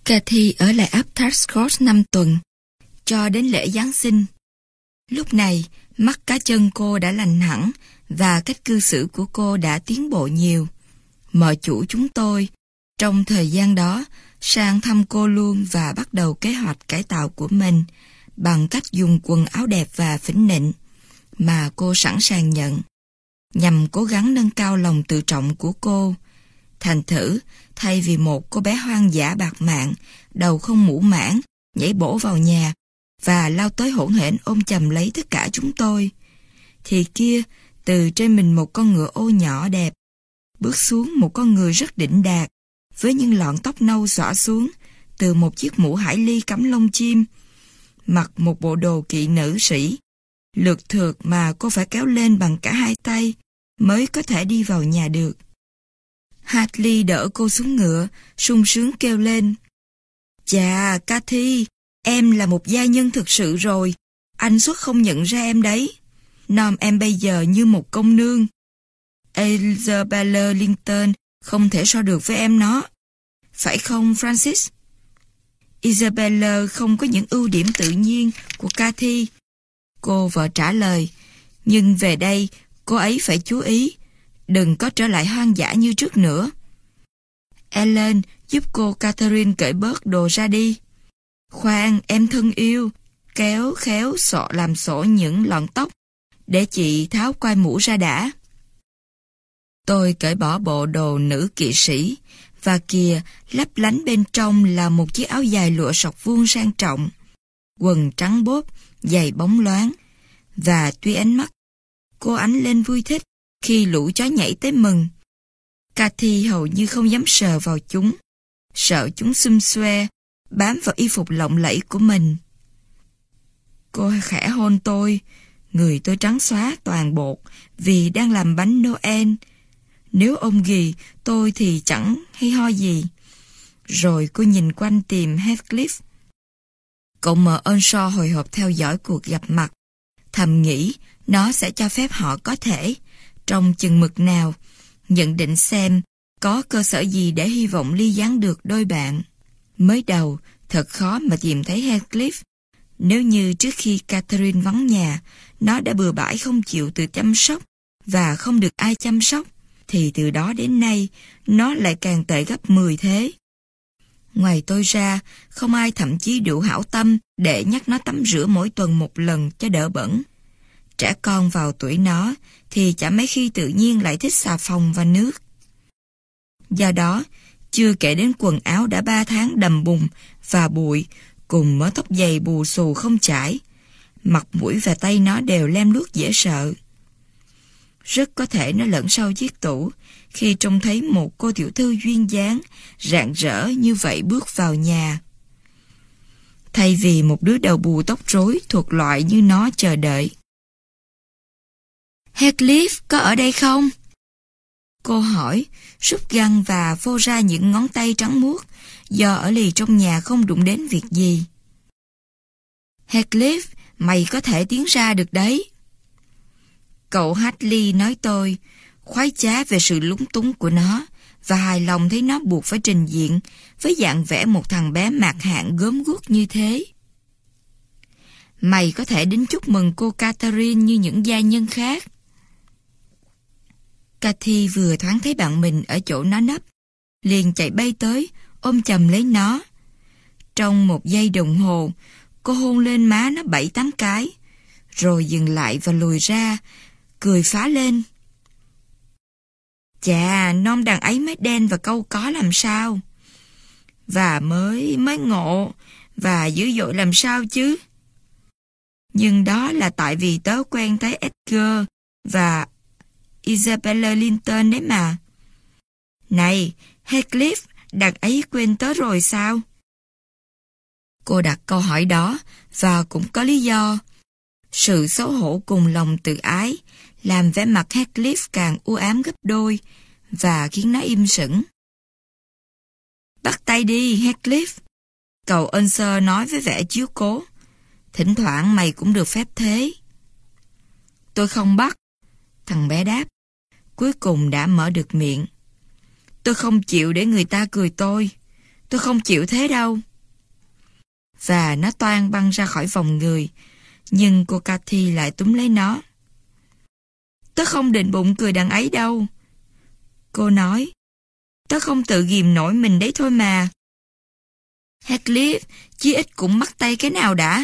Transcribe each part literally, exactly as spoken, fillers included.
Cathy ở lại Apthorpe Court năm tuần, cho đến lễ Giáng sinh. Lúc này, mắt cá chân cô đã lành hẳn và cách cư xử của cô đã tiến bộ nhiều. Mợ chủ chúng tôi, trong thời gian đó, sang thăm cô luôn và bắt đầu kế hoạch cải tạo của mình bằng cách dùng quần áo đẹp và phỉnh nịnh mà cô sẵn sàng nhận, nhằm cố gắng nâng cao lòng tự trọng của cô. Thành thử, thay vì một cô bé hoang dã bạc mạng, đầu không mũ mãn, nhảy bổ vào nhà và lao tới hỗn hển ôm chầm lấy tất cả chúng tôi, thì kia, từ trên mình một con ngựa ô nhỏ đẹp, bước xuống một con người rất đỉnh đạt, với những lọn tóc nâu xõa xuống từ một chiếc mũ hải ly cắm lông chim, mặc một bộ đồ kỵ nữ sĩ, lượt thượt mà cô phải kéo lên bằng cả hai tay mới có thể đi vào nhà được. Hartley đỡ cô xuống ngựa, sung sướng kêu lên: "Chà, Cathy, em là một gia nhân thực sự rồi. Anh suốt không nhận ra em đấy. Nom em bây giờ như một công nương. Isabella Linton không thể so được với em nó. Phải không, Francis?" Isabella không có những ưu điểm tự nhiên của Cathy, cô vợ trả lời. Nhưng về đây, cô ấy phải chú ý, đừng có trở lại hoang dã như trước nữa. Ellen giúp cô Catherine cởi bớt đồ ra đi. Khoan, em thân yêu, kéo khéo sọ làm sổ những lọn tóc, để chị tháo quai mũ ra đã. Tôi cởi bỏ bộ đồ nữ kỵ sĩ, và kìa, lấp lánh bên trong là một chiếc áo dài lụa sọc vuông sang trọng, quần trắng bốp, giày bóng loáng, và tuy ánh mắt cô ánh lên vui thích khi lũ chó nhảy tới mừng, Cathy hầu như không dám sờ vào chúng, sợ chúng xum xue, bám vào y phục lộng lẫy của mình. Cô khẽ hôn tôi, người tôi trắng xóa toàn bột vì đang làm bánh Noel. Nếu ông ghì tôi thì chẳng hay ho gì. Rồi cô nhìn quanh tìm Heathcliff. Cậu mợ Earnshaw hồi hộp theo dõi cuộc gặp mặt, thầm nghĩ nó sẽ cho phép họ có thể, trong chừng mực nào, nhận định xem có cơ sở gì để hy vọng ly gián được đôi bạn. Mới đầu, thật khó mà tìm thấy Heathcliff. Nếu như trước khi Catherine vắng nhà, nó đã bừa bãi không chịu tự chăm sóc và không được ai chăm sóc, thì từ đó đến nay, nó lại càng tệ gấp mười thế. Ngoài tôi ra, không ai thậm chí đủ hảo tâm để nhắc nó tắm rửa mỗi tuần một lần cho đỡ bẩn. Trẻ con vào tuổi nó thì chả mấy khi tự nhiên lại thích xà phòng và nước. Do đó, chưa kể đến quần áo đã ba tháng đầm bùn và bụi, cùng mớ tóc dày bù xù không chải, mặt mũi và tay nó đều lem luốc dễ sợ. Rất có thể nó lẫn sau chiếc tủ khi trông thấy một cô tiểu thư duyên dáng, rạng rỡ như vậy bước vào nhà. Thay vì một đứa đầu bù tóc rối thuộc loại như nó chờ đợi. "Heathcliff có ở đây không?" Cô hỏi, rút găng và phô ra những ngón tay trắng muốt, do ở lì trong nhà không đụng đến việc gì. "Heathcliff, mày có thể tiến ra được đấy." Cậu Hartley nói tôi, khoái trá về sự lúng túng của nó và hài lòng thấy nó buộc phải trình diện với dạng vẻ một thằng bé mạt hạn gớm guốc như thế. "Mày có thể đến chúc mừng cô Catherine như những gia nhân khác." Cathy vừa thoáng thấy bạn mình ở chỗ nó nấp, liền chạy bay tới, ôm chầm lấy nó. Trong một giây đồng hồ, cô hôn lên má nó bảy tám cái, rồi dừng lại và lùi ra, cười phá lên. "Chà, non đàn ấy mới đen và câu có làm sao? Và mới mới ngộ và dữ dội làm sao chứ? Nhưng đó là tại vì tớ quen thấy Edgar và Isabella Linton đấy mà. Này, Heathcliff, đàn ấy quên tớ rồi sao?" Cô đặt câu hỏi đó và cũng có lý do. Sự xấu hổ cùng lòng tự ái làm vẻ mặt Heathcliff càng u ám gấp đôi và khiến nó im sững. "Bắt tay đi, Heathcliff," cậu Earnshaw nói với vẻ chiếu cố. "Thỉnh thoảng mày cũng được phép thế." "Tôi không bắt," thằng bé đáp. Cuối cùng đã mở được miệng. "Tôi không chịu để người ta cười tôi. tôi không chịu thế đâu. Và nó toan băng ra khỏi vòng người, nhưng cô Cathy lại túm lấy nó. Tớ không định bụng cười đằng ấy đâu. Cô nói, tớ không tự ghìm nổi mình đấy thôi mà. Heathcliff, chí ít cũng mắc tay cái nào đã.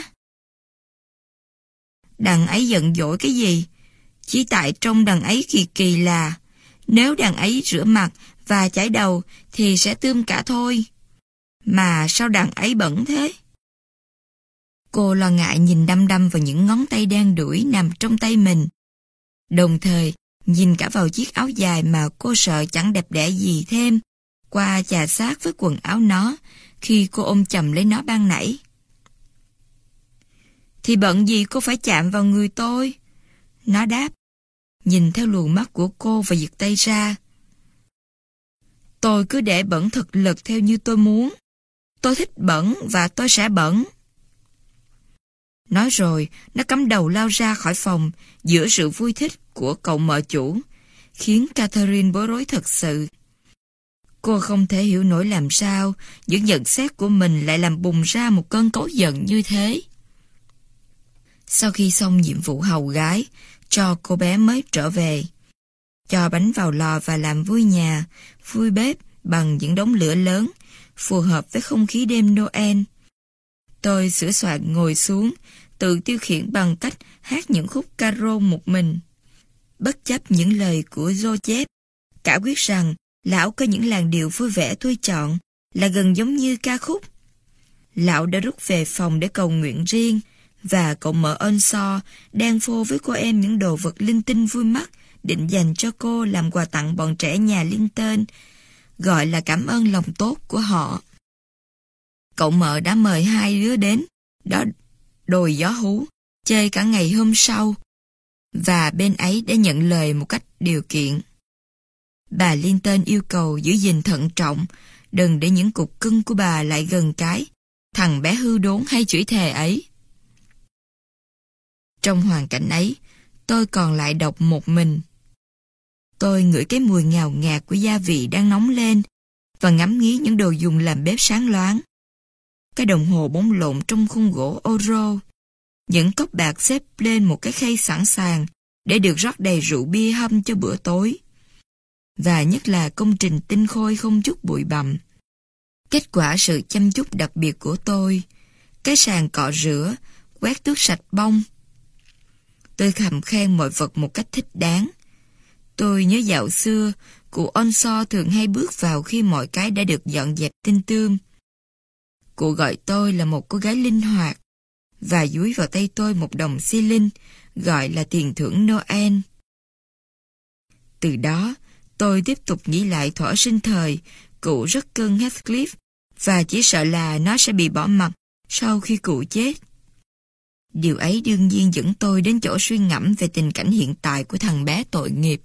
Đằng ấy giận dỗi cái gì? Chỉ tại trong đằng ấy kỳ kỳ là nếu đằng ấy rửa mặt và chải đầu thì sẽ tươm cả thôi. Mà sao đằng ấy bẩn thế? Cô lo ngại nhìn đăm đăm vào những ngón tay đen đủi nằm trong tay mình. Đồng thời, nhìn cả vào chiếc áo dài mà cô sợ chẳng đẹp đẽ gì thêm, qua chà sát với quần áo nó khi cô ôm chầm lấy nó ban nãy. Thì bận gì cô phải chạm vào người tôi? Nó đáp, nhìn theo luồng mắt của cô và giật tay ra. Tôi cứ để bẩn thực lực theo như tôi muốn. Tôi thích bẩn và tôi sẽ bẩn. Nói rồi, nó cắm đầu lao ra khỏi phòng giữa sự vui thích của cậu mợ chủ, khiến Catherine bối rối thật sự. Cô không thể hiểu nổi làm sao những nhận xét của mình lại làm bùng ra một cơn cáu giận như thế. Sau khi xong nhiệm vụ hầu gái, cho cô bé mới trở về. Cho bánh vào lò và làm vui nhà, vui bếp bằng những đống lửa lớn, phù hợp với không khí đêm Noel. Tôi sửa soạn ngồi xuống, tự tiêu khiển bằng cách hát những khúc caro một mình. Bất chấp những lời của Joseph, cả quyết rằng lão có những làn điệu vui vẻ tôi chọn là gần giống như ca khúc. Lão đã rút về phòng để cầu nguyện riêng, và cậu mợ Earnshaw đang phô với cô em những đồ vật linh tinh vui mắt định dành cho cô làm quà tặng bọn trẻ nhà Linton, gọi là cảm ơn lòng tốt của họ. Cậu mợ đã mời hai đứa đến đó đồi gió hú chơi cả ngày hôm sau, và bên ấy đã nhận lời một cách điều kiện. Bà Linton yêu cầu giữ gìn thận trọng, đừng để những cục cưng của bà lại gần cái thằng bé hư đốn hay chửi thề ấy. Trong hoàn cảnh ấy, tôi còn lại độc một mình. Tôi ngửi cái mùi ngào ngạt của gia vị đang nóng lên và ngắm nghía những đồ dùng làm bếp sáng loáng. Cái đồng hồ bóng lộn trong khung gỗ oro, những cốc bạc xếp lên một cái khay sẵn sàng để được rót đầy rượu bia hâm cho bữa tối. Và nhất là công trình tinh khôi không chút bụi bặm. Kết quả sự chăm chút đặc biệt của tôi, cái sàn cọ rửa, quét tước sạch bông. Tôi khầm khen mọi vật một cách thích đáng. Tôi nhớ dạo xưa, cụ Earnshaw thường hay bước vào khi mọi cái đã được dọn dẹp tinh tươm. Cụ gọi tôi là một cô gái linh hoạt, và dúi vào tay tôi một đồng xi linh, gọi là tiền thưởng Noel. Từ đó, tôi tiếp tục nghĩ lại thuở sinh thời, cụ rất cưng Heathcliff, và chỉ sợ là nó sẽ bị bỏ mặc sau khi cụ chết. Điều ấy đương nhiên dẫn tôi đến chỗ suy ngẫm về tình cảnh hiện tại của thằng bé tội nghiệp.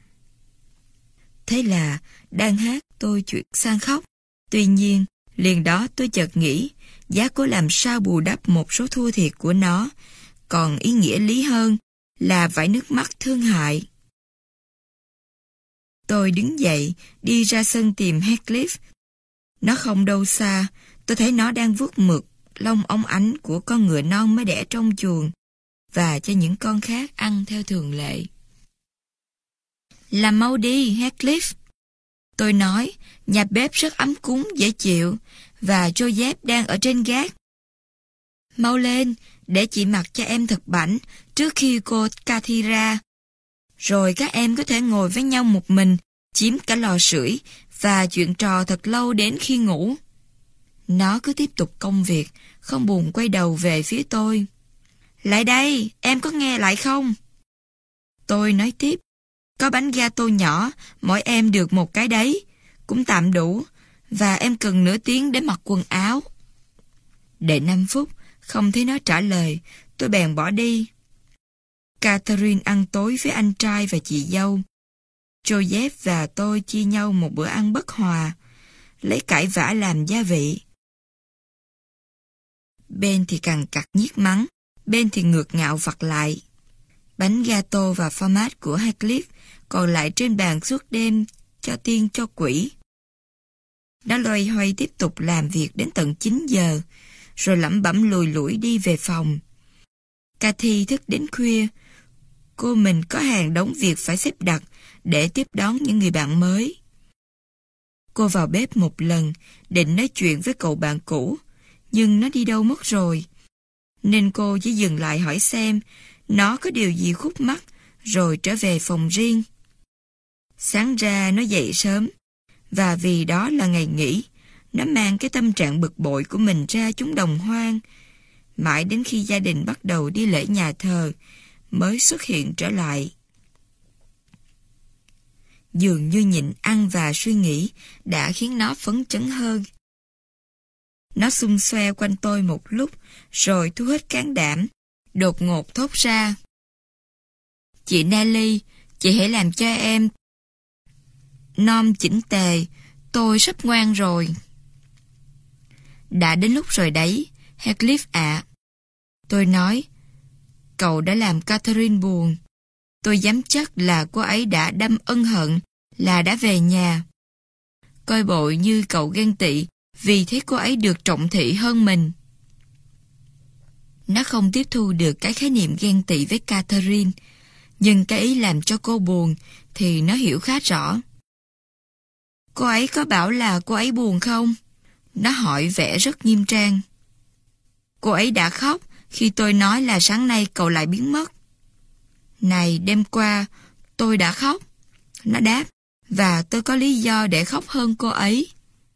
Thế là, đang hát tôi chuyển sang khóc. Tuy nhiên, liền đó tôi chợt nghĩ, giá cố làm sao bù đắp một số thua thiệt của nó, còn ý nghĩa lý hơn là vải nước mắt thương hại. Tôi đứng dậy, đi ra sân tìm Heathcliff. Nó không đâu xa, tôi thấy nó đang vuốt mực lông óng ánh của con ngựa non mới đẻ trong chuồng, và cho những con khác ăn theo thường lệ. Làm mau đi, Heathcliff. Tôi nói, nhà bếp rất ấm cúng, dễ chịu, và Joseph đang ở trên gác. Mau lên, để chị mặc cho em thật bảnh trước khi cô Cathy ra. Rồi các em có thể ngồi với nhau một mình, chiếm cả lò sưởi, và chuyện trò thật lâu đến khi ngủ. Nó cứ tiếp tục công việc, không buồn quay đầu về phía tôi. Lại đây, em có nghe lại không? Tôi nói tiếp, có bánh gato nhỏ, mỗi em được một cái đấy, cũng tạm đủ, và em cần nửa tiếng để mặc quần áo. Đợi năm phút, không thấy nó trả lời, tôi bèn bỏ đi. Catherine ăn tối với anh trai và chị dâu. Joseph và tôi chia nhau một bữa ăn bất hòa, lấy cãi vã làm gia vị. Bên thì cằn cặt nhiếc mắng, bên thì ngược ngạo vặt lại. Bánh gato và format của Heathcliff còn lại trên bàn suốt đêm cho tiên cho quỷ. Nó loay hoay tiếp tục làm việc đến tận chín giờ, rồi lẩm bẩm lùi lủi đi về phòng. Cathy thức đến khuya. Cô mình có hàng đống việc phải xếp đặt để tiếp đón những người bạn mới. Cô vào bếp một lần, định nói chuyện với cậu bạn cũ, nhưng nó đi đâu mất rồi. Nên cô chỉ dừng lại hỏi xem nó có điều gì khúc mắc, rồi trở về phòng riêng. Sáng ra nó dậy sớm, và vì đó là ngày nghỉ, nó mang cái tâm trạng bực bội của mình ra chúng đồng hoang. Mãi đến khi gia đình bắt đầu đi lễ nhà thờ, mới xuất hiện trở lại. Dường như nhịn ăn và suy nghĩ đã khiến nó phấn chấn hơn. Nó xung xoe quanh tôi một lúc, rồi thu hết can đảm, đột ngột thốt ra: "Chị Nelly, chị hãy làm cho em nom chỉnh tề, tôi sắp ngoan rồi." "Đã đến lúc rồi đấy, Heathcliff ạ." Tôi nói. "Cậu đã làm Catherine buồn. Tôi dám chắc là cô ấy đã đâm ân hận là đã về nhà. Coi bộ như cậu ghen tị vì thấy cô ấy được trọng thị hơn mình." Nó không tiếp thu được cái khái niệm ghen tị với Catherine, nhưng cái ý làm cho cô buồn thì nó hiểu khá rõ. "Cô ấy có bảo là cô ấy buồn không?" Nó hỏi vẻ rất nghiêm trang. "Cô ấy đã khóc khi tôi nói là sáng nay cậu lại biến mất." "Này, đêm qua tôi đã khóc," nó đáp, "và tôi có lý do để khóc hơn cô ấy."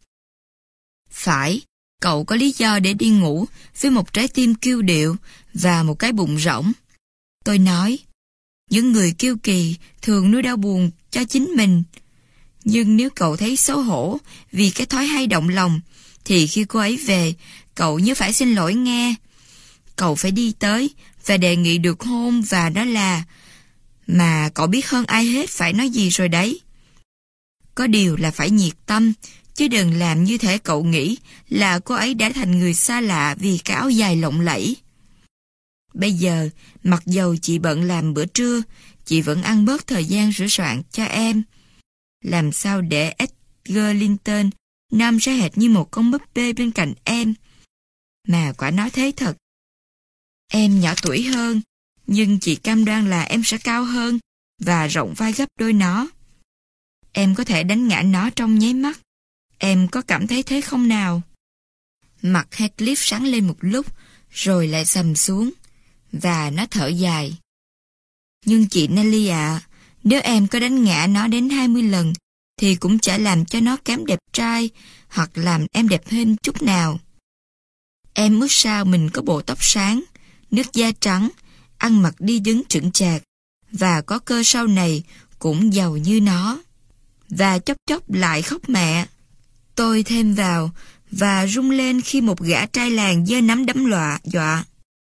"Phải, cậu có lý do để đi ngủ với một trái tim kiêu điệu và một cái bụng rỗng," tôi nói. "Những người kiêu kỳ thường nuôi đau buồn cho chính mình. Nhưng nếu cậu thấy xấu hổ vì cái thói hay động lòng, thì khi cô ấy về, cậu nhớ phải xin lỗi nghe. Cậu phải đi tới và đề nghị được hôn và đó là... Mà cậu biết hơn ai hết phải nói gì rồi đấy. Có điều là phải nhiệt tâm, chứ đừng làm như thể cậu nghĩ là cô ấy đã thành người xa lạ vì cái áo dài lộng lẫy. Bây giờ, mặc dầu chị bận làm bữa trưa, chị vẫn ăn bớt thời gian sửa soạn cho em. Làm sao để Edgar Linton nam ra hệt như một con búp bê bên cạnh em. Mà quả nói thế thật. Em nhỏ tuổi hơn, nhưng chị cam đoan là em sẽ cao hơn và rộng vai gấp đôi nó. Em có thể đánh ngã nó trong nháy mắt. Em có cảm thấy thế không nào?" Mặt Heathcliff sáng lên một lúc, rồi lại sầm xuống, và nó thở dài. "Nhưng chị Nelly ạ, nếu em có đánh ngã nó đến hai mươi lần, thì cũng chả làm cho nó kém đẹp trai, hoặc làm em đẹp hơn chút nào. Em ước sao mình có bộ tóc sáng, nước da trắng, ăn mặc đi đứng chững chạc, và có cơ sau này cũng giàu như nó." Và chốc chốc lại khóc mẹ. Tôi thêm vào, và rung lên khi một gã trai làng giơ nắm đấm lọa dọa.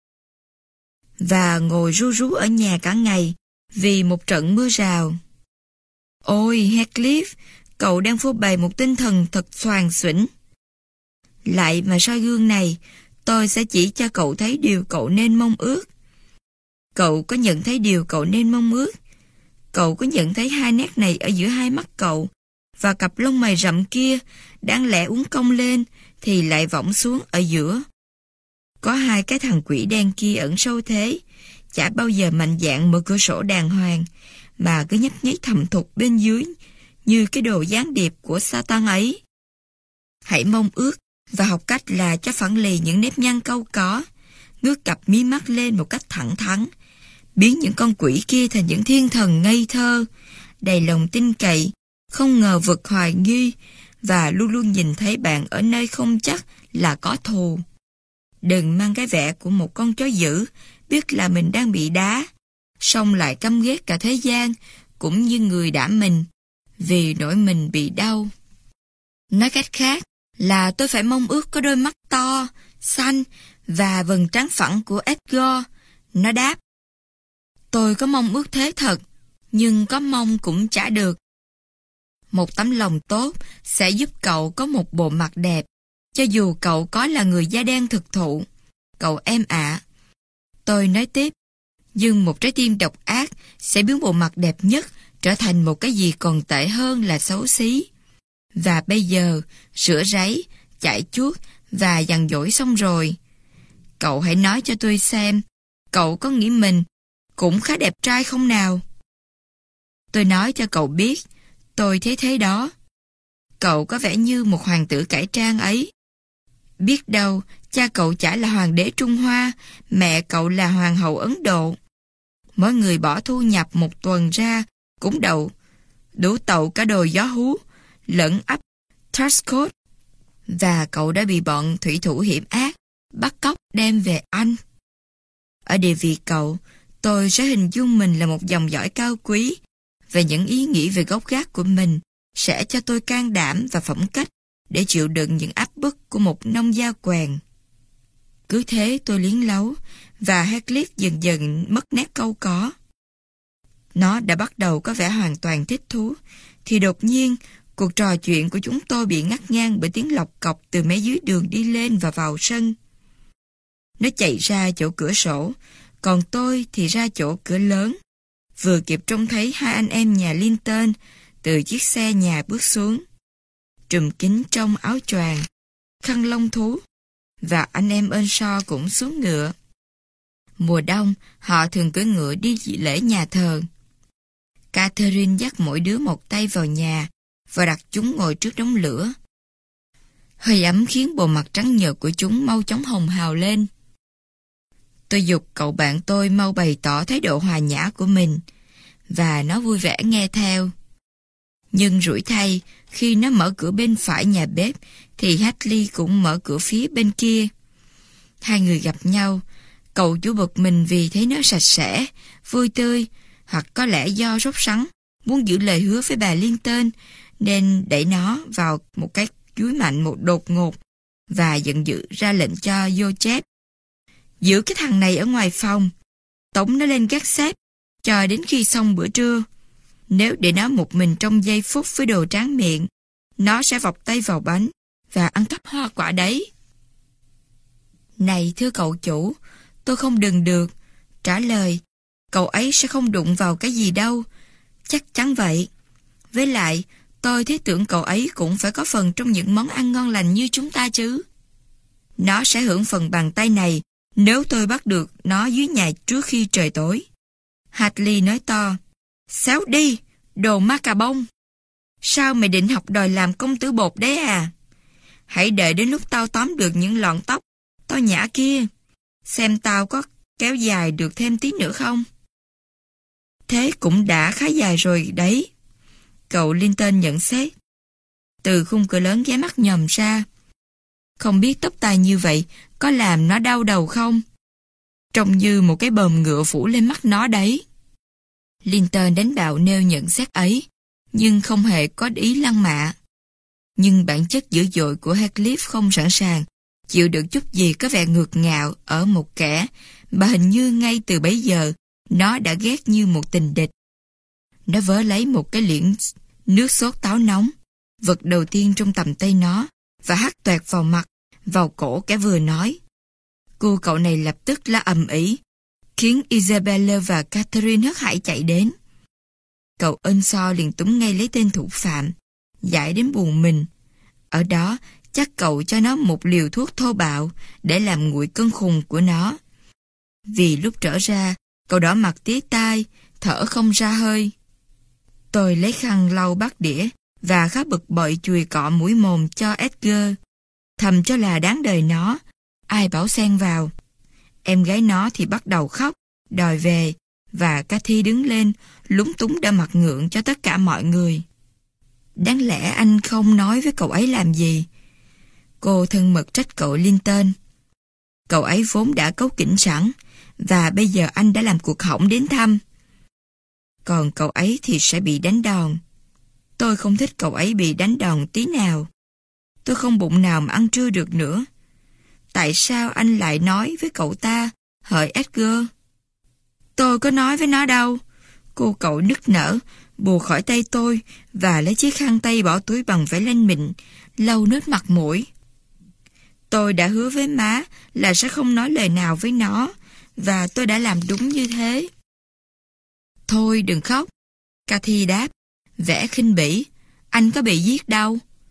Và ngồi ru rú ở nhà cả ngày, vì một trận mưa rào. Ôi Heathcliff, cậu đang phô bày một tinh thần thật xoàng xuĩnh. Lại mà soi gương này, tôi sẽ chỉ cho cậu thấy điều cậu nên mong ước. Cậu có nhận thấy điều cậu nên mong ước? Cậu có nhận thấy hai nét này ở giữa hai mắt cậu, và cặp lông mày rậm kia, đáng lẽ uốn cong lên, thì lại võng xuống ở giữa. Có hai cái thằng quỷ đen kia ẩn sâu thế, chả bao giờ mạnh dạn mở cửa sổ đàng hoàng, mà cứ nhấp nháy thầm thục bên dưới, như cái đồ gián điệp của Satan ấy. Hãy mong ước và học cách là cho phẳng lì những nếp nhăn câu có, ngước cặp mí mắt lên một cách thẳng thắn, biến những con quỷ kia thành những thiên thần ngây thơ, đầy lòng tin cậy, không ngờ vực hoài nghi, và luôn luôn nhìn thấy bạn ở nơi không chắc là có thù. Đừng mang cái vẻ của một con chó dữ, biết là mình đang bị đá, song lại căm ghét cả thế gian, cũng như người đã mình, vì nỗi mình bị đau. Nói cách khác là tôi phải mong ước có đôi mắt to, xanh và vầng trán phẳng của Edgar. Nó đáp. Tôi có mong ước thế thật, nhưng có mong cũng chả được. Một tấm lòng tốt sẽ giúp cậu có một bộ mặt đẹp, cho dù cậu có là người da đen thực thụ. Cậu em ạ. Tôi nói tiếp, nhưng một trái tim độc ác sẽ biến bộ mặt đẹp nhất trở thành một cái gì còn tệ hơn là xấu xí. Và bây giờ, rửa ráy, chải chuốt và dằn dỗi xong rồi. Cậu hãy nói cho tôi xem, cậu có nghĩ mình cũng khá đẹp trai không nào? Tôi nói cho cậu biết, tôi thấy thế đó. Cậu có vẻ như một hoàng tử cải trang ấy. Biết đâu, cha cậu chả là hoàng đế Trung Hoa, mẹ cậu là hoàng hậu Ấn Độ. Mỗi người bỏ thu nhập một tuần ra, cũng đậu, đủ tậu cả đồi gió hú, lẫn ấp Tarscott. Và cậu đã bị bọn thủy thủ hiểm ác bắt cóc đem về Anh. Ở địa vị cậu, tôi sẽ hình dung mình là một dòng dõi cao quý, và những ý nghĩ về gốc gác của mình sẽ cho tôi can đảm và phẩm cách để chịu đựng những áp bức của một nông gia quèn. Cứ thế tôi liến lấu, và Heathcliff dần dần mất nét câu có. Nó đã bắt đầu có vẻ hoàn toàn thích thú, thì đột nhiên cuộc trò chuyện của chúng tôi bị ngắt ngang bởi tiếng lọc cọc từ mé dưới đường đi lên và vào sân. Nó chạy ra chỗ cửa sổ, còn tôi thì ra chỗ cửa lớn, vừa kịp trông thấy hai anh em nhà Linton từ chiếc xe nhà bước xuống, trùm kín trong áo choàng, khăn lông thú, và anh em Earnshaw cũng xuống ngựa. Mùa đông, họ thường cưỡi ngựa đi dự lễ nhà thờ. Catherine dắt mỗi đứa một tay vào nhà và đặt chúng ngồi trước đống lửa. Hơi ấm khiến bộ mặt trắng nhợt của chúng mau chóng hồng hào lên. Tôi giục cậu bạn tôi mau bày tỏ thái độ hòa nhã của mình, và nó vui vẻ nghe theo. Nhưng rủi thay, khi nó mở cửa bên phải nhà bếp, thì Hartley cũng mở cửa phía bên kia. Hai người gặp nhau, cậu chủ bực mình vì thấy nó sạch sẽ, vui tươi, hoặc có lẽ do sốt sắng, muốn giữ lời hứa với bà Linton, nên đẩy nó vào một cái dúi mạnh một đột ngột, và giận dữ ra lệnh cho Joseph giữ cái thằng này ở ngoài phòng, tống nó lên gác xếp cho đến khi xong bữa trưa. Nếu để nó một mình trong giây phút với đồ tráng miệng, nó sẽ vọc tay vào bánh và ăn cắp hoa quả đấy. Này thưa cậu chủ, tôi không đừng được. Trả lời, cậu ấy sẽ không đụng vào cái gì đâu. Chắc chắn vậy. Với lại, tôi thấy tưởng cậu ấy cũng phải có phần trong những món ăn ngon lành như chúng ta chứ. Nó sẽ hưởng phần bàn tay này nếu tôi bắt được nó dưới nhà trước khi trời tối. Hartley nói to, xéo đi, đồ ma cà bông. Sao mày định học đòi làm công tử bột đấy à? Hãy đợi đến lúc tao tóm được những lọn tóc to nhã kia, xem tao có kéo dài được thêm tí nữa không. Thế cũng đã khá dài rồi đấy, cậu Linton nhận xét. Từ khung cửa lớn ghé mắt nhòm ra. Không biết tóc tai như vậy có làm nó đau đầu không? Trông như một cái bờm ngựa phủ lên mắt nó đấy. Linton đánh bạo nêu nhận xét ấy, nhưng không hề có ý lăng mạ. Nhưng bản chất dữ dội của Heathcliff không sẵn sàng chịu được chút gì có vẻ ngược ngạo ở một kẻ mà hình như ngay từ bấy giờ nó đã ghét như một tình địch. Nó vớ lấy một cái liễn nước sốt táo nóng, vật đầu tiên trong tầm tay nó, và hắt toẹt vào mặt, vào cổ kẻ vừa nói. Cô cậu này lập tức la ầm ĩ, khiến Isabella và Catherine hớt hải chạy đến. Cậu Earnshaw liền túm ngay lấy tên thủ phạm, dại đến buồn mình. Ở đó, chắc cậu cho nó một liều thuốc thô bạo để làm nguội cơn khùng của nó. Vì lúc trở ra, cậu đỏ mặt tía tai, thở không ra hơi. Tôi lấy khăn lau bát đĩa và khá bực bội chùi cọ mũi mồm cho Edgar. Thầm cho là đáng đời nó, ai bảo xen vào. Em gái nó thì bắt đầu khóc, đòi về, và Cathy đứng lên, lúng túng đỡ mặt ngượng cho tất cả mọi người. Đáng lẽ anh không nói với cậu ấy làm gì? Cô thân mật trách cậu Linton. Cậu ấy vốn đã cấu kỉnh sẵn, và bây giờ anh đã làm cuộc hỏng đến thăm. Còn cậu ấy thì sẽ bị đánh đòn. Tôi không thích cậu ấy bị đánh đòn tí nào. Tôi không bụng nào mà ăn trưa được nữa. Tại sao anh lại nói với cậu ta, hỡi Edgar? Tôi có nói với nó đâu. Cô cậu nức nở, bù khỏi tay tôi và lấy chiếc khăn tay bỏ túi bằng vải len mịn, lau nước mặt mũi. Tôi đã hứa với má là sẽ không nói lời nào với nó, và tôi đã làm đúng như thế. Thôi đừng khóc, Cathy đáp, vẻ khinh bỉ. Anh có bị giết đâu.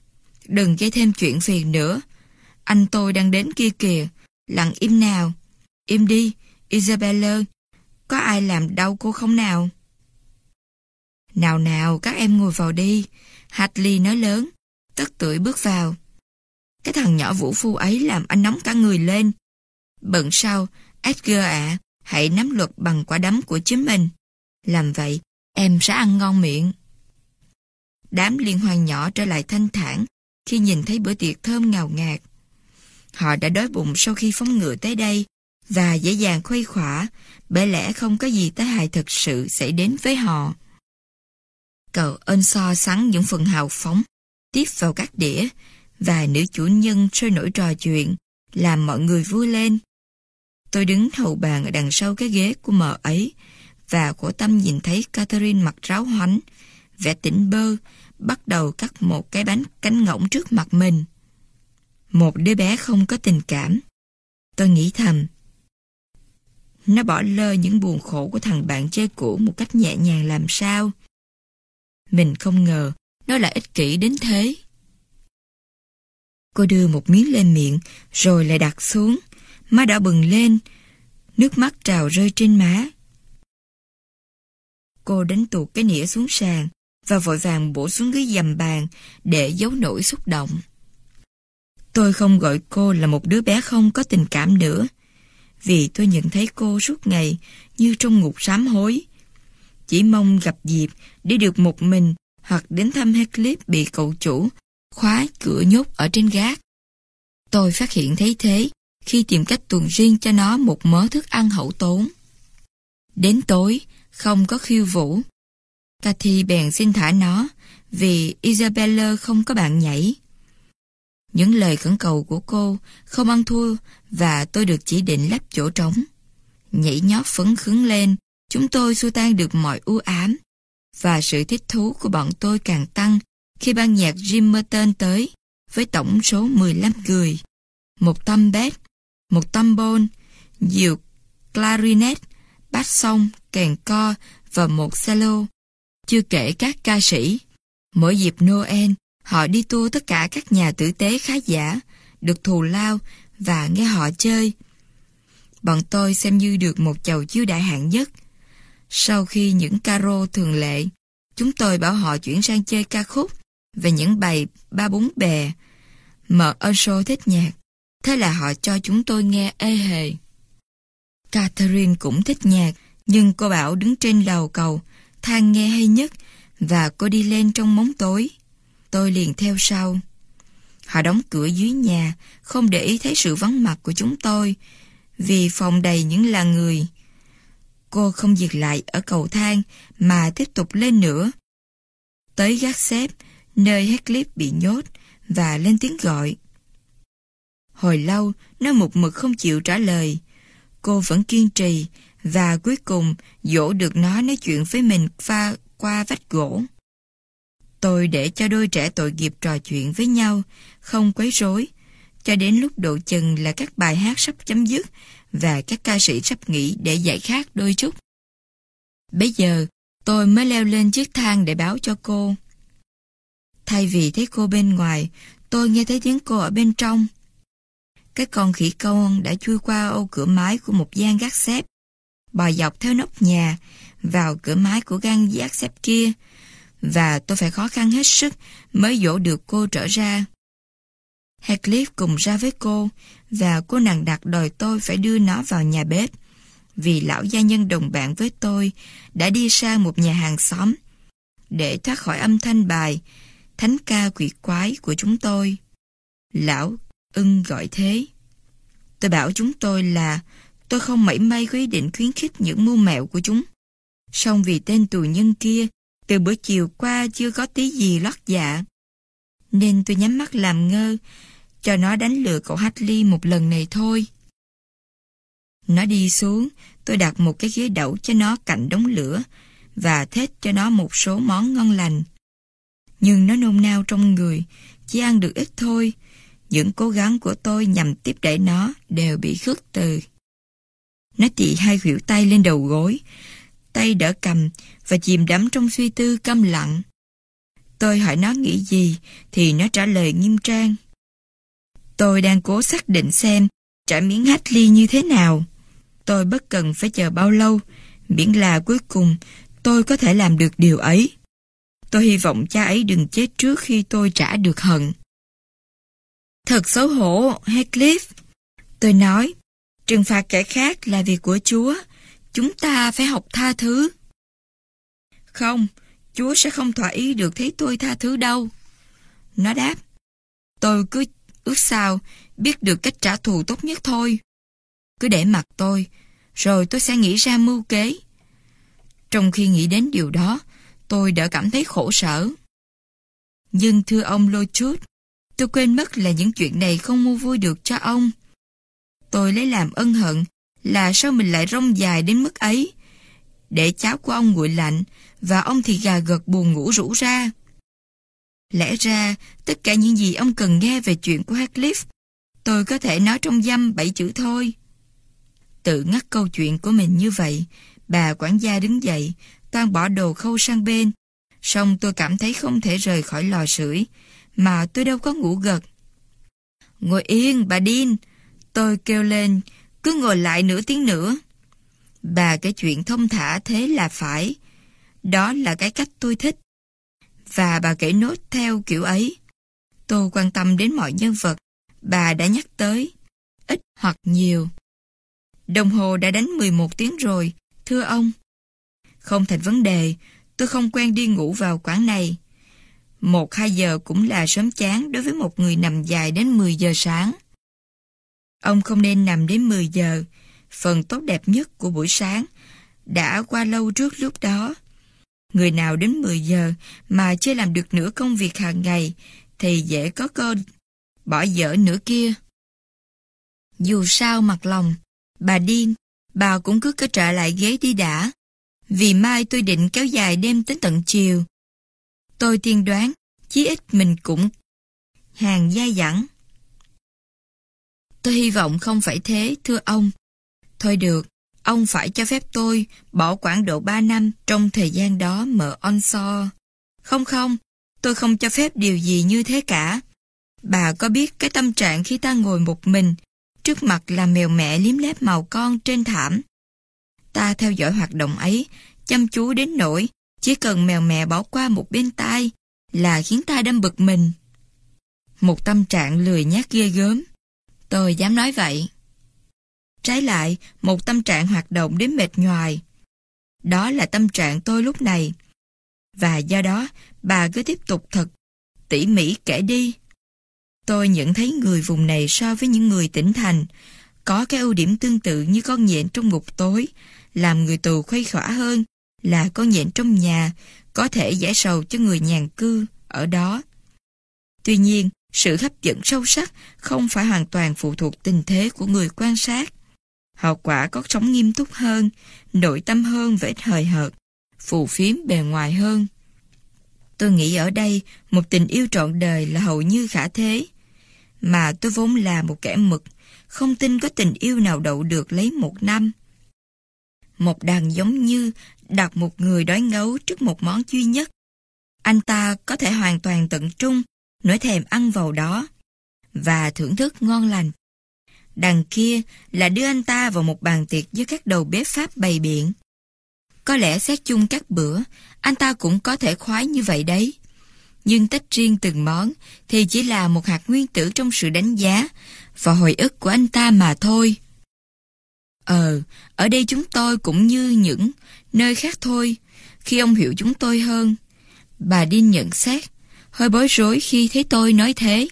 Đừng gây thêm chuyện phiền nữa. Anh tôi đang đến kia kìa. Lặng im nào. Im đi, Isabella. Có ai làm đau cô không nào? Nào nào, các em ngồi vào đi. Hadley nói lớn, tất tưởi bước vào. Cái thằng nhỏ vũ phu ấy làm anh nóng cả người lên. Bận sau, Edgar ạ, hãy nắm luật bằng quả đấm của chính mình. Làm vậy, em sẽ ăn ngon miệng. Đám liên hoan nhỏ trở lại thanh thản khi nhìn thấy bữa tiệc thơm ngào ngạt. Họ đã đói bụng sau khi phóng ngựa tới đây và dễ dàng khuây khỏa, bởi lẽ không có gì tai hại thực sự xảy đến với họ. Cậu ơn so sánh những phần hào phóng tiếp vào các đĩa và nữ chủ nhân sôi nổi trò chuyện, làm mọi người vui lên. Tôi đứng hầu bàn ở đằng sau cái ghế của mợ ấy và khổ tâm nhìn thấy Catherine mặt ráo hoánh, vẻ tỉnh bơ, bắt đầu cắt một cái bánh cánh ngỗng trước mặt mình. Một đứa bé không có tình cảm. Tôi nghĩ thầm. Nó bỏ lơ những buồn khổ của thằng bạn chơi cũ một cách nhẹ nhàng làm sao. Mình không ngờ nó lại ích kỷ đến thế. Cô đưa một miếng lên miệng rồi lại đặt xuống. Má đỏ bừng lên, nước mắt trào rơi trên má. Cô đánh tuột cái nĩa xuống sàn và vội vàng bổ xuống ghế dầm bàn để giấu nỗi xúc động. Tôi không gọi cô là một đứa bé không có tình cảm nữa, vì tôi nhận thấy cô suốt ngày như trong ngục sám hối, chỉ mong gặp dịp để được một mình hoặc đến thăm Heathcliff bị cậu chủ khóa cửa nhốt ở trên gác. Tôi phát hiện thấy thế khi tìm cách tuồn riêng cho nó một mớ thức ăn hậu tốn. Đến tối, không có khiêu vũ. Cathy bèn xin thả nó vì Isabella không có bạn nhảy. Những lời khẩn cầu của cô không ăn thua và tôi được chỉ định lắp chỗ trống. Nhảy nhót phấn khứng lên, chúng tôi xua tan được mọi u ám và sự thích thú của bọn tôi càng tăng khi ban nhạc Jim Merton tới với tổng số mười lăm người. Một trumpet, một trombone, nhiều clarinet, bass song, kèn co và một cello. Chưa kể các ca sĩ. Mỗi dịp Noel, họ đi tour tất cả các nhà tử tế khá giả, được thù lao và nghe họ chơi. Bọn tôi xem như được một chầu chiêu đãi hạng nhất. Sau khi những caro thường lệ, chúng tôi bảo họ chuyển sang chơi ca khúc về những bài ba bốn bè. Mợ Earnshaw thích nhạc, thế là họ cho chúng tôi nghe ê hề. Catherine cũng thích nhạc, nhưng cô bảo đứng trên đầu cầu, than nghe hay nhất, và cô đi lên trong bóng tối. Tôi liền theo sau. Họ đóng cửa dưới nhà, không để ý thấy sự vắng mặt của chúng tôi, vì phòng đầy những là người. Cô không dừng lại ở cầu thang, mà tiếp tục lên nữa. Tới gác xếp, nơi Heathcliff bị nhốt, và lên tiếng gọi. Hồi lâu, nó một mực không chịu trả lời. Cô vẫn kiên trì, và cuối cùng dỗ được nó nói chuyện với mình pha qua vách gỗ. Tôi để cho đôi trẻ tội nghiệp trò chuyện với nhau, không quấy rối, cho đến lúc độ chừng là các bài hát sắp chấm dứt và các ca sĩ sắp nghỉ để giải khát đôi chút. Bây giờ, tôi mới leo lên chiếc thang để báo cho cô. Thay vì thấy cô bên ngoài, tôi nghe thấy tiếng cô ở bên trong. Cái con khỉ con đã chui qua ô cửa mái của một gian gác xếp, bò dọc theo nóc nhà, vào cửa mái của gian gác xếp kia, và tôi phải khó khăn hết sức mới dỗ được cô trở ra. Heathcliff cùng ra với cô, và cô nàng đặt đòi tôi phải đưa nó vào nhà bếp, vì lão gia nhân đồng bạn với tôi đã đi sang một nhà hàng xóm để thoát khỏi âm thanh bài thánh ca quỷ quái của chúng tôi. Lão ưng gọi thế. Tôi bảo chúng tôi là tôi không mảy may có ý định khuyến khích những mưu mẹo của chúng. Song vì tên tù nhân kia từ bữa chiều qua chưa có tí gì lót dạ, nên tôi nhắm mắt làm ngơ, cho nó đánh lừa cậu Hadley một lần này thôi. Nó đi xuống, tôi đặt một cái ghế đẩu cho nó cạnh đống lửa và thết cho nó một số món ngon lành. Nhưng nó nôn nao trong người, chỉ ăn được ít thôi. Những cố gắng của tôi nhằm tiếp đẩy nó đều bị khước từ. Nó tị hai khuỷu tay lên đầu gối, tay đỡ cầm và chìm đắm trong suy tư câm lặng. Tôi hỏi nó nghĩ gì, thì nó trả lời nghiêm trang. Tôi đang cố xác định xem trả miếng hách ly như thế nào. Tôi bất cần phải chờ bao lâu, miễn là cuối cùng tôi có thể làm được điều ấy. Tôi hy vọng cha ấy đừng chết trước khi tôi trả được hận. Thật xấu hổ, Heathcliff. Tôi nói, trừng phạt kẻ khác là việc của Chúa. Chúng ta phải học tha thứ. Không, Chúa sẽ không thỏa ý được thấy tôi tha thứ đâu. Nó đáp, tôi cứ ước sao biết được cách trả thù tốt nhất thôi. Cứ để mặc tôi, rồi tôi sẽ nghĩ ra mưu kế. Trong khi nghĩ đến điều đó, tôi đã cảm thấy khổ sở. Nhưng thưa ông Lochut, tôi quên mất là những chuyện này không mua vui được cho ông. Tôi lấy làm ân hận là sao mình lại rông dài đến mức ấy, để cháo của ông nguội lạnh và ông thì gà gật buồn ngủ rũ ra. Lẽ ra, tất cả những gì ông cần nghe về chuyện của Heathcliff, tôi có thể nói trong dăm bảy chữ thôi. Tự ngắt câu chuyện của mình như vậy, bà quản gia đứng dậy, toan bỏ đồ khâu sang bên. Song tôi cảm thấy không thể rời khỏi lò sưởi, mà tôi đâu có ngủ gật. Ngồi yên, bà Dean, tôi kêu lên, cứ ngồi lại nửa tiếng nữa. Bà kể chuyện thông thả thế là phải. Đó là cái cách tôi thích. Và bà kể nốt theo kiểu ấy. Tôi quan tâm đến mọi nhân vật bà đã nhắc tới, ít hoặc nhiều. Đồng hồ đã đánh mười một tiếng rồi, thưa ông. Không thành vấn đề, tôi không quen đi ngủ vào quãng này. Một hai giờ cũng là sớm chán đối với một người nằm dài đến mười giờ sáng. Ông không nên nằm đến mười giờ, phần tốt đẹp nhất của buổi sáng đã qua lâu trước lúc đó. Người nào đến mười giờ mà chưa làm được nửa công việc hàng ngày thì dễ có cơ bỏ dở nửa kia. Dù sao mặt lòng, bà Dean, bà cũng cứ cứ trở lại ghế đi đã, vì mai tôi định kéo dài đêm tới tận chiều. Tôi tiên đoán, chí ít mình cũng hàng dai dẳng. Tôi hy vọng không phải thế, thưa ông. Thôi được, ông phải cho phép tôi bỏ quãng độ ba năm trong thời gian đó mở on-so. Không không, tôi không cho phép điều gì như thế cả. Bà có biết cái tâm trạng khi ta ngồi một mình, trước mặt là mèo mẹ liếm láp màu con trên thảm. Ta theo dõi hoạt động ấy, chăm chú đến nỗi chỉ cần mèo mẹ bỏ qua một bên tai là khiến ta đâm bực mình. Một tâm trạng lười nhác ghê gớm. Tôi dám nói vậy. Trái lại, một tâm trạng hoạt động đến mệt nhoài. Đó là tâm trạng tôi lúc này. Và do đó, bà cứ tiếp tục thật tỉ mỉ kể đi. Tôi nhận thấy người vùng này so với những người tỉnh thành có cái ưu điểm tương tự như con nhện trong ngục tối, làm người tù khuây khỏa hơn là con nhện trong nhà, có thể giải sầu cho người nhàn cư ở đó. Tuy nhiên, sự hấp dẫn sâu sắc không phải hoàn toàn phụ thuộc tình thế của người quan sát. Họ quả có sống nghiêm túc hơn, nội tâm hơn và ít hời hợt, phù phiếm bề ngoài hơn. Tôi nghĩ ở đây một tình yêu trọn đời là hầu như khả thế. Mà tôi vốn là một kẻ mực, không tin có tình yêu nào đậu được lấy một năm. Một đàn giống như đặt một người đói ngấu trước một món duy nhất. Anh ta có thể hoàn toàn tận trung, nỗi thèm ăn vào đó, và thưởng thức ngon lành. Đằng kia là đưa anh ta vào một bàn tiệc với các đầu bếp Pháp bày biện. Có lẽ xét chung các bữa, anh ta cũng có thể khoái như vậy đấy. Nhưng tách riêng từng món thì chỉ là một hạt nguyên tử trong sự đánh giá và hồi ức của anh ta mà thôi. Ờ, ở đây chúng tôi cũng như những nơi khác thôi, khi ông hiểu chúng tôi hơn. Bà Dean nhận xét, hơi bối rối khi thấy tôi nói thế.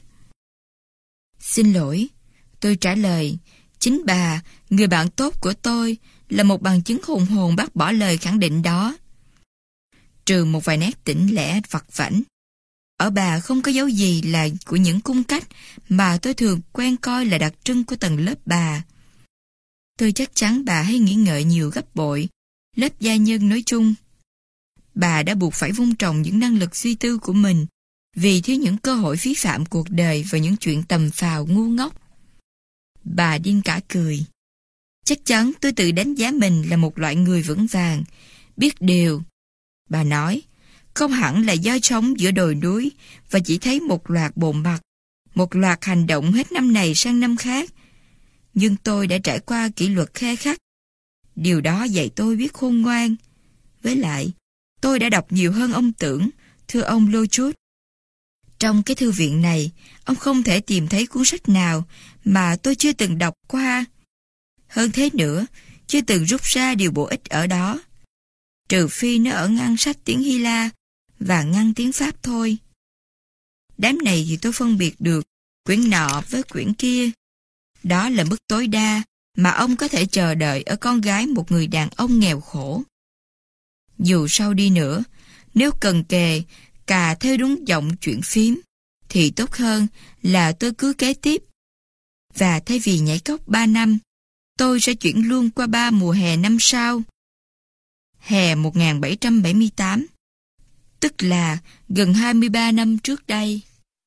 Xin lỗi, tôi trả lời, chính bà, người bạn tốt của tôi, là một bằng chứng hùng hồn bác bỏ lời khẳng định đó. Trừ một vài nét tỉnh lẻ vặt vãnh, ở bà không có dấu gì là của những cung cách mà tôi thường quen coi là đặc trưng của tầng lớp bà. Tôi chắc chắn bà hay nghĩ ngợi nhiều gấp bội, lớp gia nhân nói chung. Bà đã buộc phải vun trồng những năng lực suy tư của mình vì thiếu những cơ hội phí phạm cuộc đời và những chuyện tầm phào ngu ngốc. Bà điên cả cười. Chắc chắn tôi tự đánh giá mình là một loại người vững vàng, biết điều. Bà nói, Không hẳn là do sống giữa đồi núi và chỉ thấy một loạt bộ mặt, một loạt hành động hết năm này sang năm khác. Nhưng tôi đã trải qua kỷ luật khe khắc. Điều đó dạy tôi biết khôn ngoan. Với lại, tôi đã đọc nhiều hơn ông tưởng, thưa ông Lochut. Trong cái thư viện này, ông không thể tìm thấy cuốn sách nào mà tôi chưa từng đọc qua. Hơn thế nữa, chưa từng rút ra điều bổ ích ở đó. Trừ phi nó ở ngăn sách tiếng Hy La và ngăn tiếng Pháp thôi. Đám này thì tôi phân biệt được quyển nọ với quyển kia. Đó là mức tối đa mà ông có thể chờ đợi ở con gái một người đàn ông nghèo khổ. Dù sao đi nữa, nếu cần kề cà theo đúng giọng chuyện phím, thì tốt hơn là tôi cứ kế tiếp. Và thay vì nhảy cóc ba năm, tôi sẽ chuyển luôn qua ba mùa hè năm sau. Hè một nghìn bảy trăm bảy mươi tám, tức là gần hai mươi ba năm trước đây.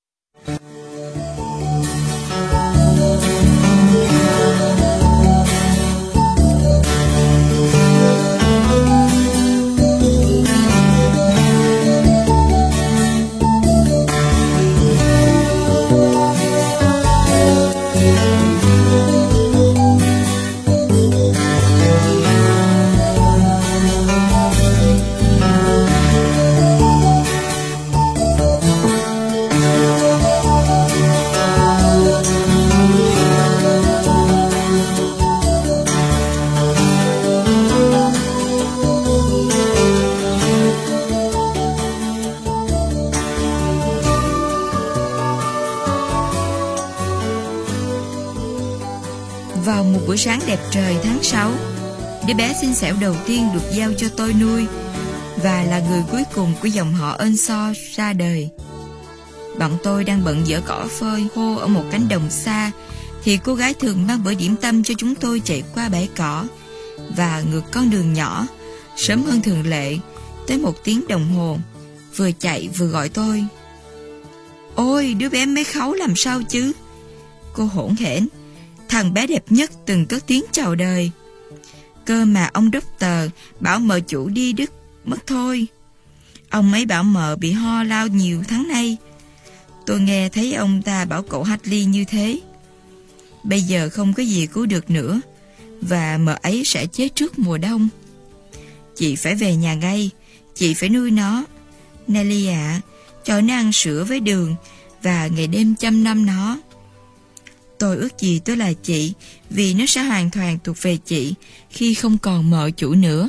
Vào một buổi sáng đẹp trời tháng sáu, đứa bé xinh xẻo đầu tiên được giao cho tôi nuôi và là người cuối cùng của dòng họ Eunso ra đời. Bọn tôi đang bận giở cỏ phơi khô ở một cánh đồng xa, thì cô gái thường mang bữa điểm tâm cho chúng tôi chạy qua bãi cỏ và ngược con đường nhỏ, sớm hơn thường lệ, tới một tiếng đồng hồ, vừa chạy vừa gọi tôi. Ôi, đứa bé mấy kháu làm sao chứ? Cô hỗn hển. Thằng bé đẹp nhất từng cất tiếng chào đời. Cơ mà ông doctor bảo mợ chủ đi Đức mất thôi. Ông ấy bảo mợ bị ho lao nhiều tháng nay. Tôi nghe thấy ông ta bảo cậu Hadley như thế. Bây giờ không có gì cứu được nữa, và mợ ấy sẽ chết trước mùa đông. Chị phải về nhà ngay. Chị phải nuôi nó. Nelly ạ, cho nó ăn sữa với đường và ngày đêm chăm nom nó. Tôi ước gì tôi là chị, vì nó sẽ hoàn toàn thuộc về chị khi không còn mợ chủ nữa.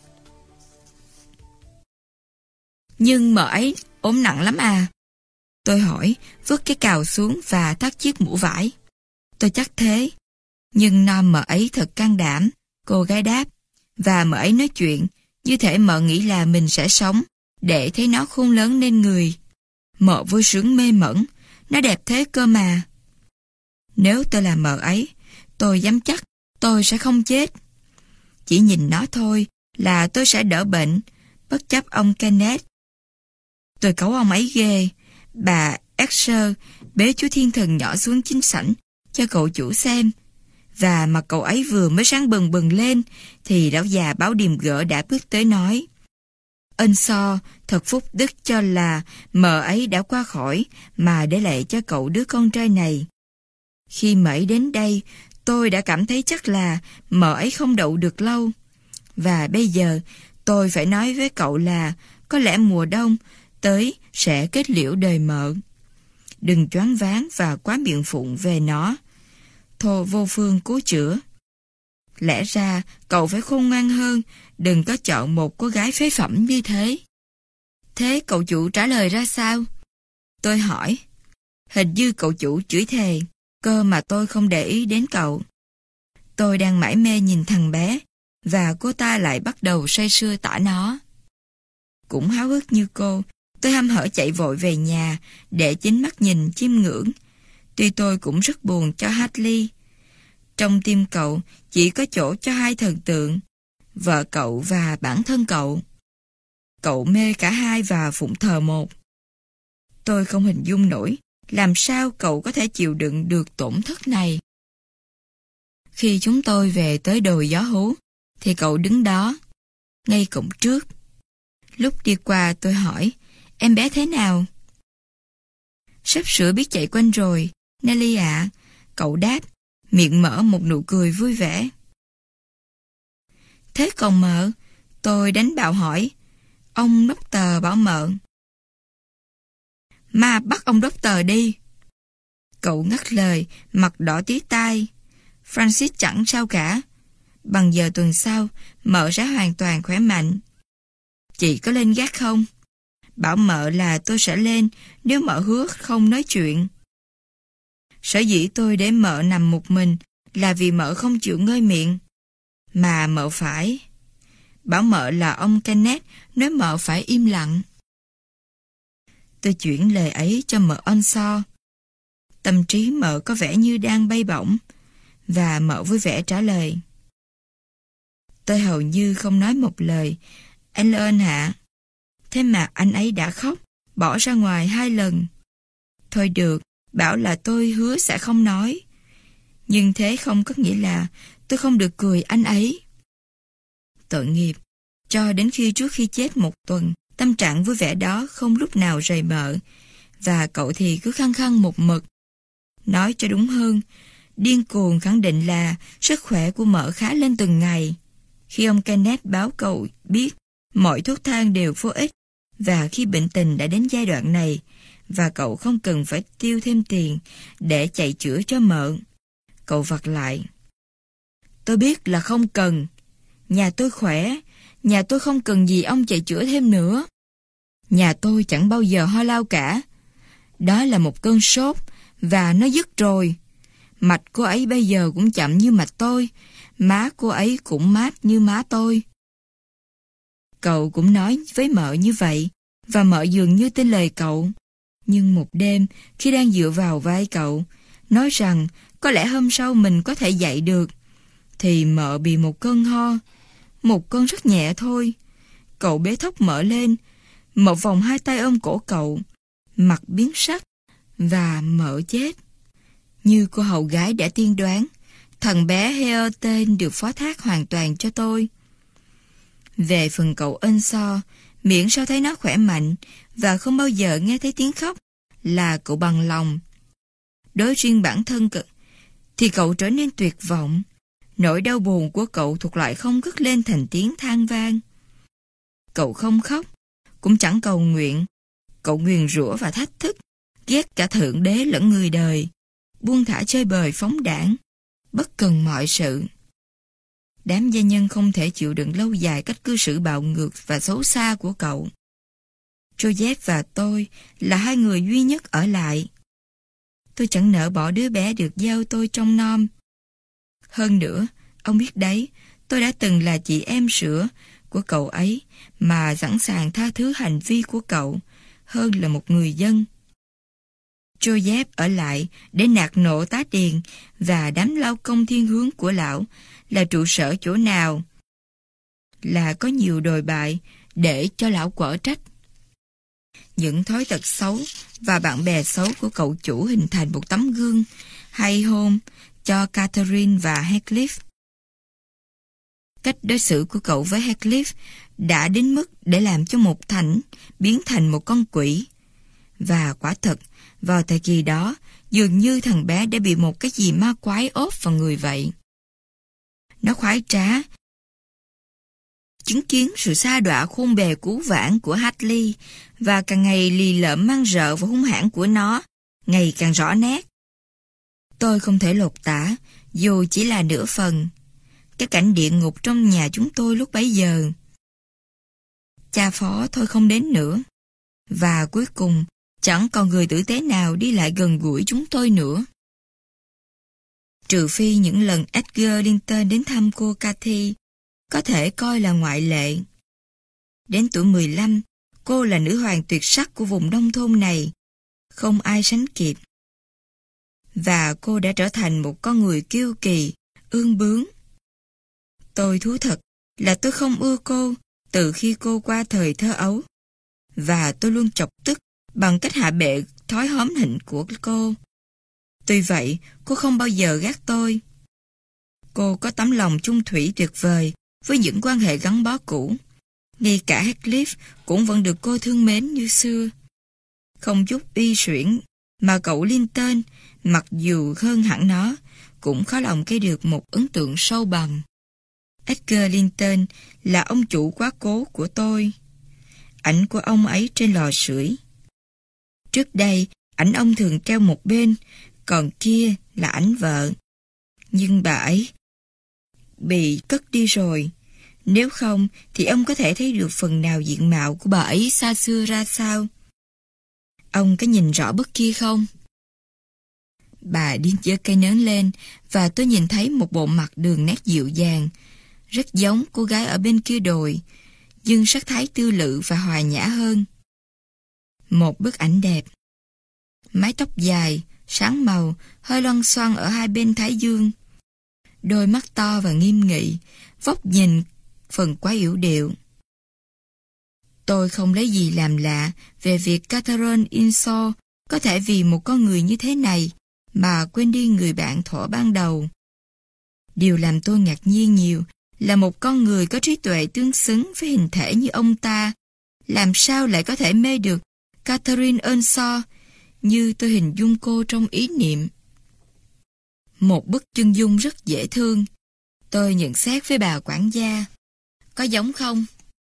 Nhưng mợ ấy ốm nặng lắm à? Tôi hỏi, vứt cái cào xuống và thắt chiếc mũ vải. Tôi chắc thế. Nhưng nom mợ ấy thật can đảm, cô gái đáp. Và mợ ấy nói chuyện, như thể mợ nghĩ là mình sẽ sống, để thấy nó khôn lớn nên người. Mợ vui sướng mê mẩn, nó đẹp thế cơ mà. Nếu tôi là mợ ấy, tôi dám chắc tôi sẽ không chết. Chỉ nhìn nó thôi là tôi sẽ đỡ bệnh, bất chấp ông Kenneth. Tôi cáu ông ấy ghê. Bà Escher bế chú thiên thần nhỏ xuống chính sảnh cho cậu chủ xem. Và mà cậu ấy vừa mới sáng bừng bừng lên thì lão già báo điềm gỡ đã bước tới nói: Eunso thật phúc đức cho là mợ ấy đã qua khỏi mà để lại cho cậu đứa con trai này. Khi mợ ấy đến đây, tôi đã cảm thấy chắc là mợ ấy không đậu được lâu. Và bây giờ, tôi phải nói với cậu là có lẽ mùa đông tới sẽ kết liễu đời mợ. Đừng choáng váng và quá miệng phụng về nó. Thô vô phương cứu chữa. Lẽ ra, cậu phải khôn ngoan hơn, đừng có chọn một cô gái phế phẩm như thế. Thế cậu chủ trả lời ra sao? Tôi hỏi. Hình như cậu chủ chửi thề, cơ mà tôi không để ý đến cậu. Tôi đang mải mê nhìn thằng bé, và cô ta lại bắt đầu say sưa tả nó. Cũng háo hức như cô, tôi hăm hở chạy vội về nhà để chính mắt nhìn chiêm ngưỡng. Tuy tôi cũng rất buồn cho Hadley. Trong tim cậu chỉ có chỗ cho hai thần tượng, vợ cậu và bản thân cậu. Cậu mê cả hai và phụng thờ một. Tôi không hình dung nổi làm sao cậu có thể chịu đựng được tổn thất này. Khi chúng tôi về tới đồi gió hú, thì cậu đứng đó, ngay cổng trước. Lúc đi qua tôi hỏi, em bé thế nào? Sắp sửa biết chạy quanh rồi, Nelly ạ, cậu đáp, miệng mở một nụ cười vui vẻ. Thế còn mợ? Tôi đánh bạo hỏi. Ông Doctor bảo mợ. Mà bắt ông Doctor đi. Cậu ngắt lời, mặt đỏ tía tai. Francis chẳng sao cả. Bằng giờ tuần sau, mợ sẽ hoàn toàn khỏe mạnh. Chị có lên gác không? Bảo mợ là tôi sẽ lên nếu mợ hứa không nói chuyện. Sở dĩ tôi để mợ nằm một mình là vì mợ không chịu ngơi miệng. Mà mợ phải. Bảo mợ là ông Kenneth nói mợ phải im lặng. Tôi chuyển lời ấy cho mợ Onshaw. Tâm trí mợ có vẻ như đang bay bổng, và mợ vui vẻ trả lời. Tôi hầu như không nói một lời. Anh Leon hạ. Thế mà anh ấy đã khóc, bỏ ra ngoài hai lần. Thôi được, bảo là tôi hứa sẽ không nói. Nhưng thế không có nghĩa là tôi không được cười anh ấy. Tội nghiệp, cho đến khi trước khi chết một tuần, tâm trạng vui vẻ đó không lúc nào rời mợ, và cậu thì cứ khăng khăng một mực. Nói cho đúng hơn, điên cuồng khẳng định là sức khỏe của mợ khá lên từng ngày. Khi ông Kenneth báo cậu biết mọi thuốc thang đều vô ích, và khi bệnh tình đã đến giai đoạn này, và cậu không cần phải tiêu thêm tiền để chạy chữa cho mợ, cậu vặt lại. Tôi biết là không cần. Nhà tôi khỏe, nhà tôi không cần gì ông chạy chữa thêm nữa. Nhà tôi chẳng bao giờ ho lao cả. Đó là một cơn sốt, và nó dứt rồi. Mạch cô ấy bây giờ cũng chậm như mạch tôi, má cô ấy cũng mát như má tôi. Cậu cũng nói với mợ như vậy, và mợ dường như tin lời cậu. Nhưng một đêm, khi đang dựa vào vai cậu, nói rằng có lẽ hôm sau mình có thể dậy được, thì mợ bị một cơn ho, một cơn rất nhẹ thôi. Cậu bế thốc mợ lên, mợ vòng hai tay ôm cổ cậu, mặt biến sắc, và mợ chết. Như cô hầu gái đã tiên đoán, thằng bé Hareton được phó thác hoàn toàn cho tôi. Về phần cậu Onshaw, miễn sao thấy nó khỏe mạnh và không bao giờ nghe thấy tiếng khóc là cậu bằng lòng. Đối riêng bản thân cậu, thì cậu trở nên tuyệt vọng. Nỗi đau buồn của cậu thuộc loại không cất lên thành tiếng than vang. Cậu không khóc, cũng chẳng cầu nguyện. Cậu nguyền rủa và thách thức, ghét cả thượng đế lẫn người đời, buông thả chơi bời phóng đãng, bất cần mọi sự. Đám gia nhân không thể chịu đựng lâu dài cách cư xử bạo ngược và xấu xa của cậu. Joseph và tôi là hai người duy nhất ở lại. Tôi chẳng nỡ bỏ đứa bé được giao tôi trông nom. Hơn nữa, ông biết đấy, tôi đã từng là chị em sữa của cậu ấy mà sẵn sàng tha thứ hành vi của cậu hơn là một người dân. Joseph ở lại để nạt nộ tá điền và đám lao công thiên hướng của lão là trụ sở chỗ nào là có nhiều đồi bại để cho lão quở trách. Những thói tật xấu và bạn bè xấu của cậu chủ hình thành một tấm gương hay hôn cho Catherine và Heathcliff. Cách đối xử của cậu với Heathcliff đã đến mức để làm cho một thảnh biến thành một con quỷ. Và quả thật, vào thời kỳ đó, dường như thằng bé đã bị một cái gì ma quái ốp vào người vậy. Nó khoái trá, chứng kiến sự sa đọa khôn bề cứu vãn của Hartley, và càng ngày lì lợm mang rợ và hung hãn của nó ngày càng rõ nét. Tôi không thể lột tả, dù chỉ là nửa phần, cái cảnh địa ngục trong nhà chúng tôi lúc bấy giờ. Cha phó thôi không đến nữa, và cuối cùng chẳng còn người tử tế nào đi lại gần gũi chúng tôi nữa. Trừ phi những lần Edgar Linton đến thăm cô Cathy có thể coi là ngoại lệ. Đến tuổi mười lăm, cô là nữ hoàng tuyệt sắc của vùng nông thôn này, không ai sánh kịp. Và cô đã trở thành một con người kiêu kỳ, ương bướng. Tôi thú thật là tôi không ưa cô từ khi cô qua thời thơ ấu, và tôi luôn chọc tức bằng cách hạ bệ thói hóm hỉnh của cô. Tuy vậy, cô không bao giờ ghét tôi. Cô có tấm lòng chung thủy tuyệt vời với những quan hệ gắn bó cũ, ngay cả Heathcliff cũng vẫn được cô thương mến như xưa. Không chút uy suyễn mà cậu Linton, mặc dù hơn hẳn nó, cũng khó lòng gây được một ấn tượng sâu bằng. Edgar Linton là ông chủ quá cố của tôi. Ảnh của ông ấy trên lò sưởi. Trước đây, ảnh ông thường treo một bên, còn kia là ảnh vợ. Nhưng bà ấy bị cất đi rồi. Nếu không, thì ông có thể thấy được phần nào diện mạo của bà ấy xa xưa ra sao. Ông có nhìn rõ bức kia không? Bà điên giơ cây nến lên, và tôi nhìn thấy một bộ mặt đường nét dịu dàng, rất giống cô gái ở bên kia đồi, nhưng sắc thái tư lự và hòa nhã hơn. Một bức ảnh đẹp. Mái tóc dài, sáng màu, hơi loăn xoăn ở hai bên thái dương. Đôi mắt to và nghiêm nghị, vóc nhìn phần quá yểu điệu. Tôi không lấy gì làm lạ về việc Catherine Inshaw có thể vì một con người như thế này mà quên đi người bạn thuở ban đầu. Điều làm tôi ngạc nhiên nhiều là một con người có trí tuệ tương xứng với hình thể như ông ta, làm sao lại có thể mê được Catherine Earnshaw như tôi hình dung cô trong ý niệm. Một bức chân dung rất dễ thương. Tôi nhận xét với bà quản gia. Có giống không?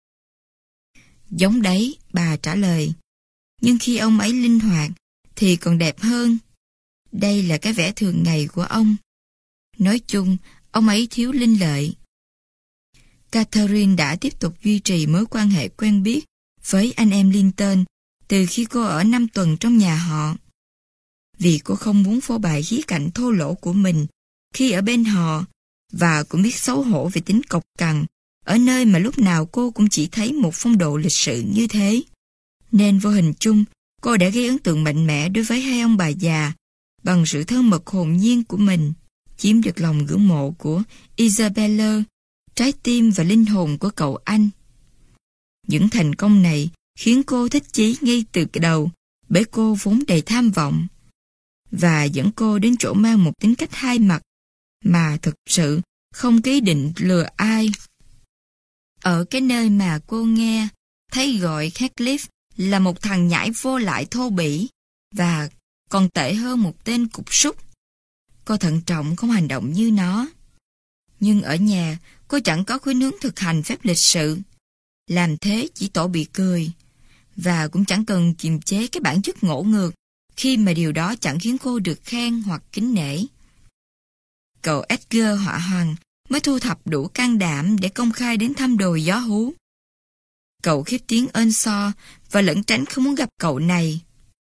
Giống đấy, bà trả lời. Nhưng khi ông ấy linh hoạt thì còn đẹp hơn. Đây là cái vẻ thường ngày của ông. Nói chung, ông ấy thiếu linh lợi. Catherine đã tiếp tục duy trì mối quan hệ quen biết với anh em Linton từ khi cô ở năm tuần trong nhà họ. Vì cô không muốn phô bày khía cạnh thô lỗ của mình khi ở bên họ, và cũng biết xấu hổ về tính cộc cằn ở nơi mà lúc nào cô cũng chỉ thấy một phong độ lịch sự như thế. Nên vô hình chung, cô đã gây ấn tượng mạnh mẽ đối với hai ông bà già bằng sự thân mật hồn nhiên của mình, chiếm được lòng ngưỡng mộ của Isabella, trái tim và linh hồn của cậu anh. Những thành công này khiến cô thích chí ngay từ đầu, bởi cô vốn đầy tham vọng, và dẫn cô đến chỗ mang một tính cách hai mặt mà thực sự không có ý định lừa ai. Ở cái nơi mà cô nghe thấy gọi Heathcliff là một thằng nhãi vô lại thô bỉ và còn tệ hơn một tên cục súc, cô thận trọng không hành động như nó. Nhưng ở nhà, cô chẳng có khuynh hướng thực hành phép lịch sự. Làm thế chỉ tổ bị cười, và cũng chẳng cần kiềm chế cái bản chất ngỗ ngược khi mà điều đó chẳng khiến cô được khen hoặc kính nể. Cậu Edgar họa hoàng mới thu thập đủ can đảm để công khai đến thăm đồi gió hú. Cậu khiếp tiếng Earnshaw và lẩn tránh không muốn gặp cậu này.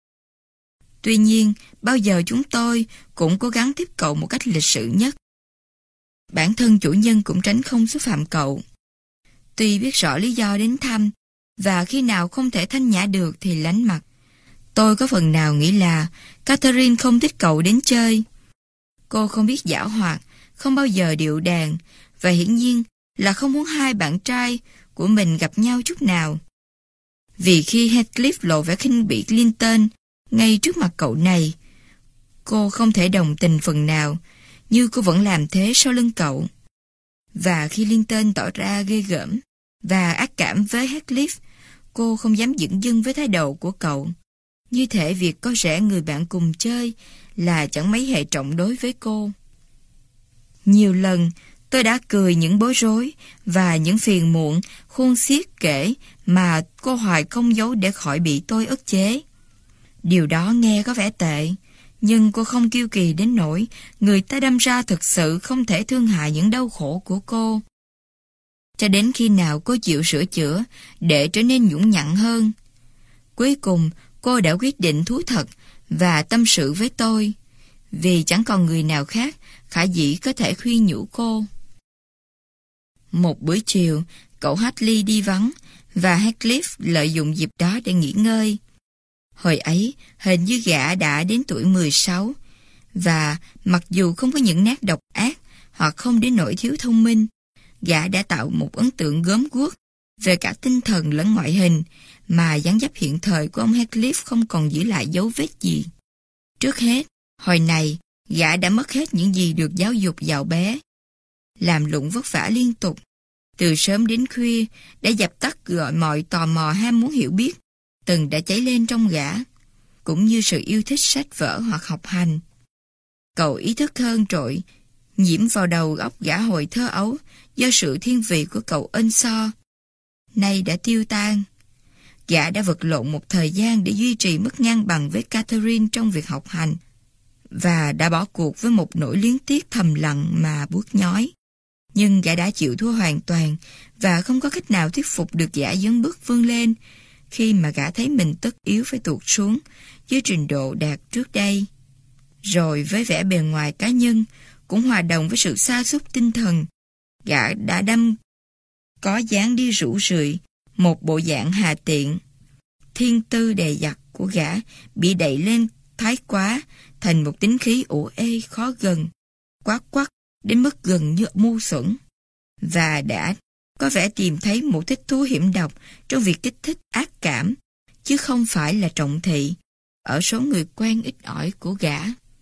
Tuy nhiên, bao giờ chúng tôi cũng cố gắng tiếp cậu một cách lịch sự nhất. Bản thân chủ nhân cũng tránh không xúc phạm cậu. Tuy biết rõ lý do đến thăm, và khi nào không thể thanh nhã được thì lánh mặt. Tôi có phần nào nghĩ là Catherine không thích cậu đến chơi. Cô không biết giảo hoạt, không bao giờ điệu đàn, và hiển nhiên là không muốn hai bạn trai của mình gặp nhau chút nào. Vì khi Heathcliff lộ vẻ khinh bỉ Linton ngay trước mặt cậu này, cô không thể đồng tình phần nào, như cô vẫn làm thế sau lưng cậu. Và khi Linton tỏ ra ghê gớm và ác cảm với Heathcliff, cô không dám dửng dưng với thái độ của cậu. Như thể việc có rẽ người bạn cùng chơi là chẳng mấy hệ trọng đối với cô. Nhiều lần tôi đã cười những bối rối và những phiền muộn khôn xiết kể mà cô Hoài không giấu để khỏi bị tôi ức chế. Điều đó nghe có vẻ tệ, nhưng cô không kiêu kỳ đến nỗi người ta đâm ra thực sự không thể thương hại những đau khổ của cô. Cho đến khi nào cô chịu sửa chữa để trở nên nhũn nhặn hơn. Cuối cùng, cô đã quyết định thú thật và tâm sự với tôi, vì chẳng còn người nào khác khả dĩ có thể khuyên nhủ cô. Một buổi chiều, cậu Hartley đi vắng và Heathcliff lợi dụng dịp đó để nghỉ ngơi. Hồi ấy, hình như gã đã đến tuổi mười sáu, và mặc dù không có những nét độc ác hoặc không đến nỗi thiếu thông minh, gã đã tạo một ấn tượng gớm guốc về cả tinh thần lẫn ngoại hình mà dáng dấp hiện thời của ông Heathcliff không còn giữ lại dấu vết gì. Trước hết, hồi này, gã đã mất hết những gì được giáo dục dạo bé. Làm lụng vất vả liên tục, từ sớm đến khuya, đã dập tắt gọi mọi tò mò ham muốn hiểu biết, từng đã cháy lên trong gã, cũng như sự yêu thích sách vở hoặc học hành. Cậu ý thức hơn trội, nhiễm vào đầu óc gã hồi thơ ấu do sự thiên vị của cậu ân so, nay đã tiêu tan. Gã đã vật lộn một thời gian để duy trì mức ngang bằng với Catherine trong việc học hành, và đã bỏ cuộc với một nỗi luyến tiếc thầm lặng mà buốt nhói. Nhưng gã đã chịu thua hoàn toàn, và không có cách nào thuyết phục được gã dấn bước vươn lên, khi mà gã thấy mình tất yếu phải tụt xuống với trình độ đạt trước đây. Rồi với vẻ bề ngoài cá nhân, cũng hòa đồng với sự sa sút tinh thần, gã đã đâm có dáng đi rủ rượi, một bộ dạng hà tiện. Thiên tư dè dặt của gã bị đẩy lên thái quá thành một tính khí ủ ê khó gần, quát quắt đến mức gần như ngu xuẩn, và đã có vẻ tìm thấy một thích thú hiểm độc trong việc kích thích ác cảm, chứ không phải là trọng thị, ở số người quen ít ỏi của gã.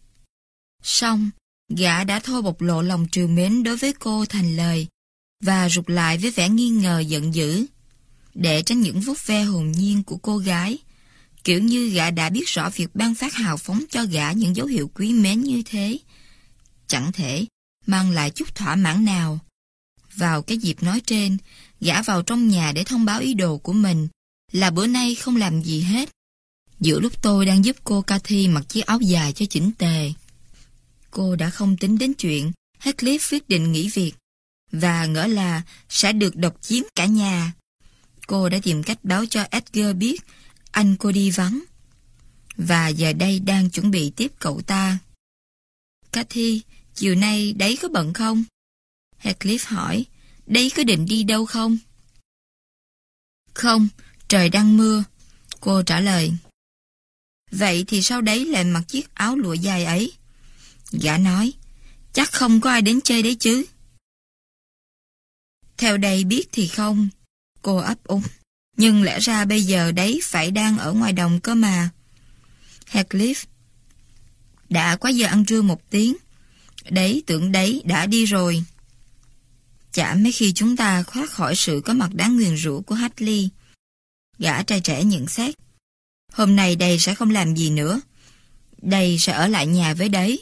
Song, gã đã thôi bộc lộ lòng trìu mến đối với cô thành lời, và rụt lại với vẻ nghi ngờ giận dữ, để tránh những vuốt ve hồn nhiên của cô gái, kiểu như gã đã biết rõ việc ban phát hào phóng cho gã những dấu hiệu quý mến như thế chẳng thể mang lại chút thỏa mãn nào. Vào cái dịp nói trên, gã vào trong nhà để thông báo ý đồ của mình là bữa nay không làm gì hết, giữa lúc tôi đang giúp cô Cathy mặc chiếc áo dài cho chỉnh tề. Cô đã không tính đến chuyện Heathcliff quyết định nghỉ việc, và ngỡ là sẽ được độc chiếm cả nhà. Cô đã tìm cách báo cho Edgar biết anh cô đi vắng, và giờ đây đang chuẩn bị tiếp cậu ta. Cathy, chiều nay đấy có bận không? Heathcliff hỏi, đấy có định đi đâu không? Không, trời đang mưa, cô trả lời. Vậy thì sao đấy lại mặc chiếc áo lụa dài ấy? Gã nói, chắc không có ai đến chơi đấy chứ. Theo đây biết thì không, cô ấp úng. Nhưng lẽ ra bây giờ đấy phải đang ở ngoài đồng cơ mà. Heathcliff, đã quá giờ ăn trưa một tiếng. Đấy, tưởng đấy đã đi rồi. Chả mấy khi chúng ta thoát khỏi sự có mặt đáng nguyền rủa của Hartley. Gã trai trẻ nhận xét. Hôm nay đây sẽ không làm gì nữa. Đây sẽ ở lại nhà với đấy.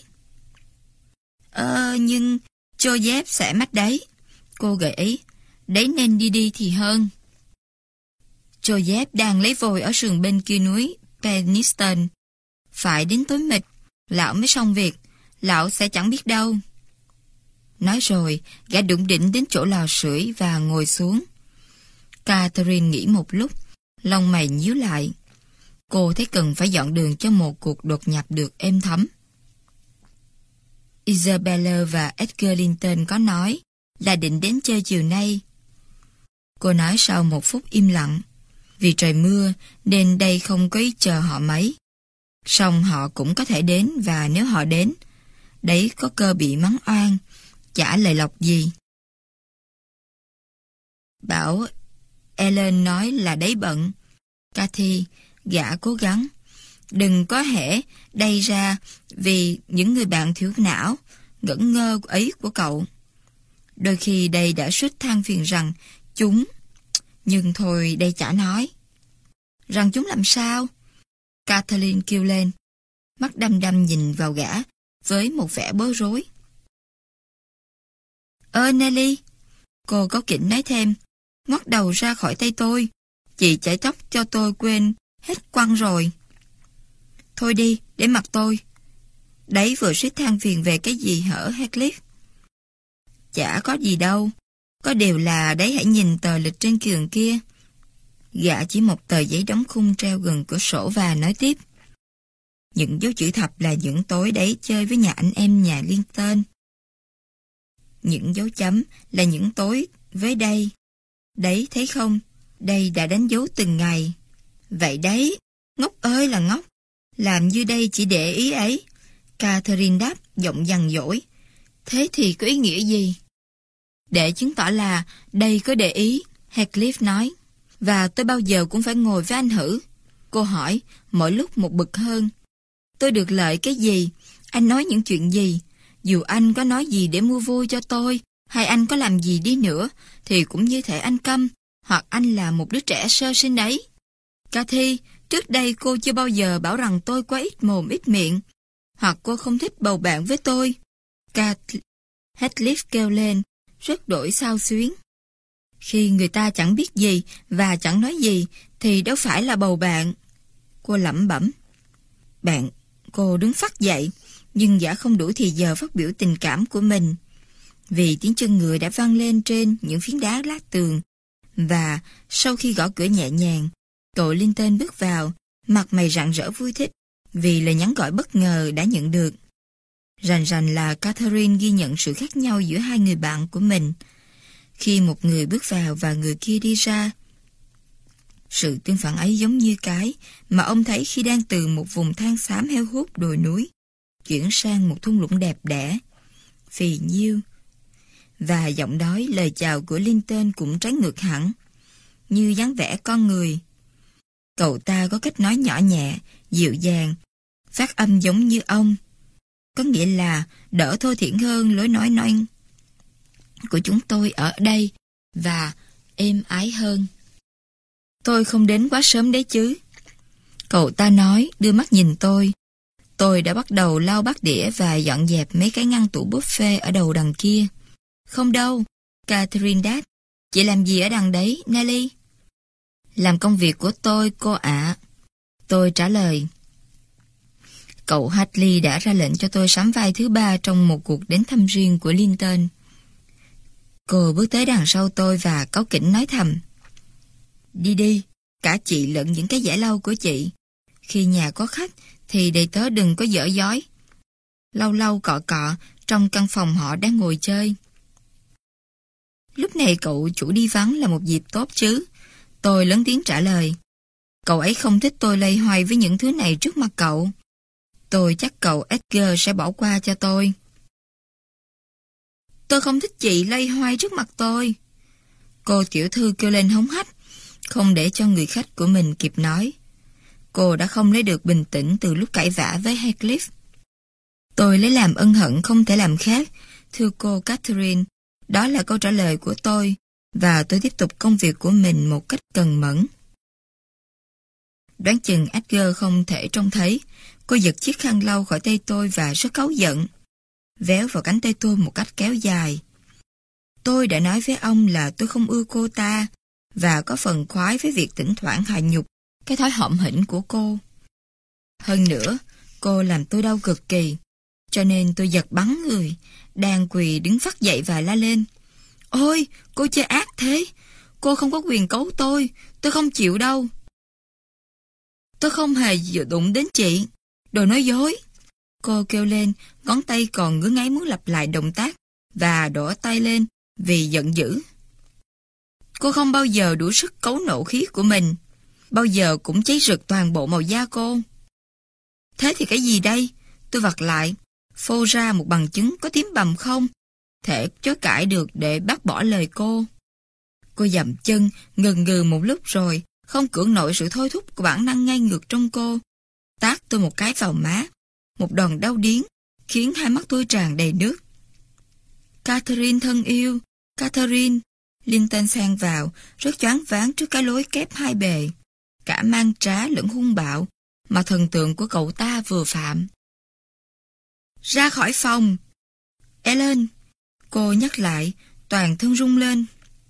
Ờ, nhưng Joseph sẽ mất đấy. Cô gợi ý. Đấy nên đi đi thì hơn. Joseph đang lấy vôi ở sườn bên kia núi Penistone. Phải đến tối mịt, lão mới xong việc. Lão sẽ chẳng biết đâu. Nói rồi, gã đụng đỉnh đến chỗ lò sưởi và ngồi xuống. Catherine nghĩ một lúc, lông mày nhíu lại. Cô thấy cần phải dọn đường cho một cuộc đột nhập được êm thấm. Isabella và Edgar Linton có nói là định đến chơi chiều nay. Cô nói sau một phút im lặng. Vì trời mưa nên đây không có ý chờ họ mấy. Song họ cũng có thể đến, và nếu họ đến, đấy có cơ bị mắng oan, chả lời lộc gì. Bảo Ellen nói là đấy bận. Cathy, gã cố gắng. Đừng có hễ đây ra vì những người bạn thiếu não, ngẩn ngơ ấy của cậu. Đôi khi đây đã suýt than phiền rằng chúng, nhưng thôi đây chả nói. Rằng chúng làm sao? Kathleen kêu lên, mắt đăm đăm nhìn vào gã với một vẻ bối rối. Ơ Nelly, cô có kỉnh nói thêm, ngoắt đầu ra khỏi tay tôi. Chị chải tóc cho tôi quên hết quăng rồi. Thôi đi, để mặc tôi. Đấy vừa suýt than phiền về cái gì hở Heathcliff? Chả có gì đâu. Có điều là đấy, hãy nhìn tờ lịch trên giường kia. Gã chỉ một tờ giấy đóng khung treo gần cửa sổ và nói tiếp. Những dấu chữ thập là những tối đấy chơi với nhà anh em nhà liên tên. Những dấu chấm là những tối với đây. Đấy, thấy không? Đây đã đánh dấu từng ngày. Vậy đấy, ngốc ơi là ngốc. Làm như đây chỉ để ý ấy. Catherine đáp giọng dằn dỗi. Thế thì có ý nghĩa gì? Để chứng tỏ là đây có để ý, Heathcliff nói. Và tôi bao giờ cũng phải ngồi với anh Hử. Cô hỏi, mỗi lúc một bực hơn. Tôi được lợi cái gì? Anh nói những chuyện gì? Dù anh có nói gì để mua vui cho tôi, Hay anh có làm gì đi nữa, thì cũng như thể anh câm, hoặc anh là một đứa trẻ sơ sinh đấy. Cathy, trước đây cô chưa bao giờ bảo rằng tôi quá ít mồm ít miệng, hoặc cô không thích bầu bạn với tôi. Cathy, Heathcliff kêu lên, rất đổi xao xuyến. Khi người ta chẳng biết gì và chẳng nói gì, thì đâu phải là bầu bạn. Cô lẩm bẩm. Bạn, cô đứng phắt dậy, nhưng đã không đủ thì giờ phát biểu tình cảm của mình. Vì tiếng chân người đã vang lên trên những phiến đá lát tường, và sau khi gõ cửa nhẹ nhàng, cậu Linton bước vào, mặt mày rạng rỡ vui thích, vì lời nhắn gọi bất ngờ đã nhận được. Rành rành là Catherine ghi nhận sự khác nhau giữa hai người bạn của mình, khi một người bước vào và người kia đi ra. Sự tương phản ấy giống như cái mà ông thấy khi đang từ một vùng than xám heo hút đồi núi, chuyển sang một thung lũng đẹp đẽ, phì nhiêu. Và giọng nói lời chào của Linton cũng trái ngược hẳn, như dáng vẻ con người. Cậu ta có cách nói nhỏ nhẹ, dịu dàng, phát âm giống như ông, có nghĩa là đỡ thô thiển hơn lối nói noan của chúng tôi ở đây, và êm ái hơn. Tôi không đến quá sớm đấy chứ. Cậu ta nói, đưa mắt nhìn tôi. Tôi đã bắt đầu lau bát đĩa và dọn dẹp mấy cái ngăn tủ buffet ở đầu đằng kia. Không đâu, Catherine đáp. Chị làm gì ở đằng đấy, Nelly? Làm công việc của tôi, cô ạ. Tôi trả lời. Cậu Hartley đã ra lệnh cho tôi sắm vai thứ ba trong một cuộc đến thăm riêng của Linton. Cô bước tới đằng sau tôi và cáu kỉnh nói thầm. Đi đi, cả chị lẫn những cái giải lau của chị. Khi nhà có khách thì đầy tớ đừng có dở dói. Lâu lâu cọ cọ trong căn phòng họ đang ngồi chơi. Lúc này cậu chủ đi vắng là một dịp tốt chứ. Tôi lớn tiếng trả lời. Cậu ấy không thích tôi lây hoay với những thứ này trước mặt cậu. Tôi chắc cậu Edgar sẽ bỏ qua cho tôi. Tôi không thích chị lây hoay trước mặt tôi. Cô tiểu thư kêu lên hống hách, không để cho người khách của mình kịp nói. Cô đã không lấy được bình tĩnh từ lúc cãi vã với Heathcliff. Tôi lấy làm ân hận không thể làm khác, thưa cô Catherine. Đó là câu trả lời của tôi, và tôi tiếp tục công việc của mình một cách cần mẫn. Đoán chừng Edgar không thể trông thấy. Cô giật chiếc khăn lau khỏi tay tôi và rất cáu giận, véo vào cánh tay tôi một cách kéo dài. Tôi đã nói với ông là tôi không ưa cô ta, và có phần khoái với việc thỉnh thoảng hạ nhục cái thói hõm hỉnh của cô. Hơn nữa, cô làm tôi đau cực kỳ, cho nên tôi giật bắn người, đang quỳ đứng phắt dậy và la lên. Ôi, cô chơi ác thế! Cô không có quyền cấu tôi, tôi không chịu đâu. Tôi không hề đụng đến chị. Đồ nói dối. Cô kêu lên, ngón tay còn ngứa ngáy muốn lặp lại động tác, và đổ tay lên vì giận dữ. Cô không bao giờ đủ sức cấu nộ khí của mình, bao giờ cũng cháy rực toàn bộ màu da cô. Thế thì cái gì đây? Tôi vặt lại, phô ra một bằng chứng có tím bầm không thể chối cãi được để bác bỏ lời cô. Cô dậm chân, ngần ngừ một lúc rồi, không cưỡng nổi sự thôi thúc của bản năng ngay ngược trong cô, tát tôi một cái vào má, một đòn đau điếng, khiến hai mắt tôi tràn đầy nước. Catherine thân yêu, Catherine, Linton xen vào, rất choáng váng trước cái lối kép hai bề, cả mang trá lẫn hung bạo, mà thần tượng của cậu ta vừa phạm. Ra khỏi phòng! Ellen! Cô nhắc lại, toàn thân rung lên.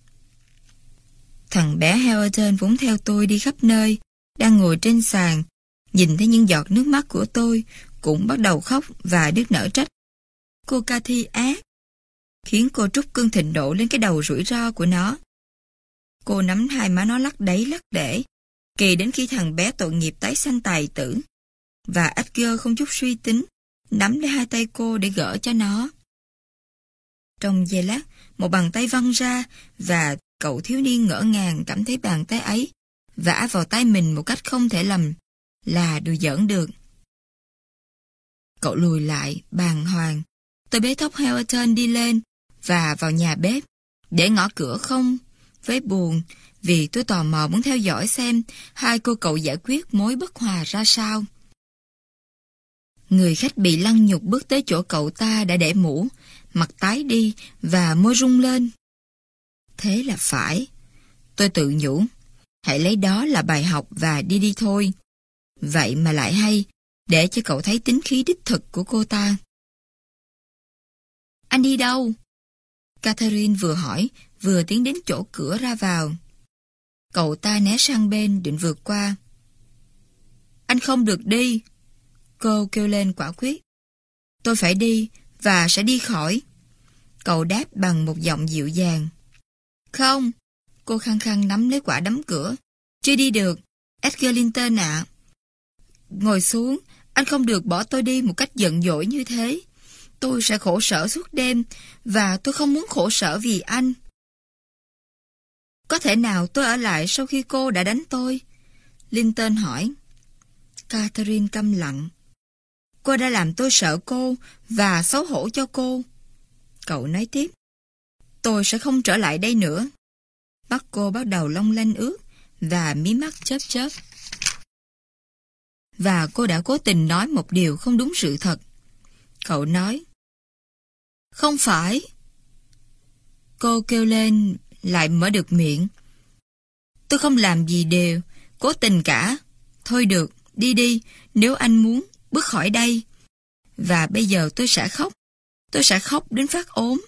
Thằng bé Hareton vốn theo tôi đi khắp nơi, đang ngồi trên sàn, nhìn thấy những giọt nước mắt của tôi, cũng bắt đầu khóc và đứt nở trách. Cô Cathy ác, khiến cô trút cơn thịnh nộ lên cái đầu rủi ro của nó. Cô nắm hai má nó lắc đẩy lắc để, kỳ đến khi thằng bé tội nghiệp tái sanh tài tử. Và Edgar không chút suy tính, nắm lấy hai tay cô để gỡ cho nó. Trong giây lát, một bàn tay văng ra, và cậu thiếu niên ngỡ ngàng cảm thấy bàn tay ấy vả vào tay mình một cách không thể lầm là đùa giỡn được. Cậu lùi lại, bàng hoàng. Tôi bế tóc Hareton đi lên và vào nhà bếp, để ngõ cửa không với buồn, vì tôi tò mò muốn theo dõi xem hai cô cậu giải quyết mối bất hòa ra sao. Người khách bị lăng nhục bước tới chỗ cậu ta đã để mũ, mặt tái đi và môi rung lên. Thế là phải. Tôi tự nhủ, hãy lấy đó là bài học và đi đi thôi. Vậy mà lại hay, để cho cậu thấy tính khí đích thực của cô ta. Anh đi đâu? Catherine vừa hỏi, vừa tiến đến chỗ cửa ra vào. Cậu ta né sang bên định vượt qua. Anh không được đi. Cô kêu lên quả quyết. Tôi phải đi, và sẽ đi khỏi. Cậu đáp bằng một giọng dịu dàng. Không. Cô khăng khăng nắm lấy quả đấm cửa. Chưa đi được, Edgar Linton ạ. Ngồi xuống, anh không được bỏ tôi đi một cách giận dỗi như thế. Tôi sẽ khổ sở suốt đêm, và tôi không muốn khổ sở vì anh. Có thể nào tôi ở lại sau khi cô đã đánh tôi? Linton hỏi. Catherine câm lặng. Cô đã làm tôi sợ cô và xấu hổ cho cô. Cậu nói tiếp. Tôi sẽ không trở lại đây nữa. Mắt cô bắt đầu long lanh ướt và mí mắt chớp chớp. Và cô đã cố tình nói một điều không đúng sự thật. Cậu nói. Không phải. Cô kêu lên, lại mở được miệng. Tôi không làm gì đều, cố tình cả. Thôi được, đi đi, nếu anh muốn, bước khỏi đây. Và bây giờ tôi sẽ khóc. Tôi sẽ khóc đến phát ốm.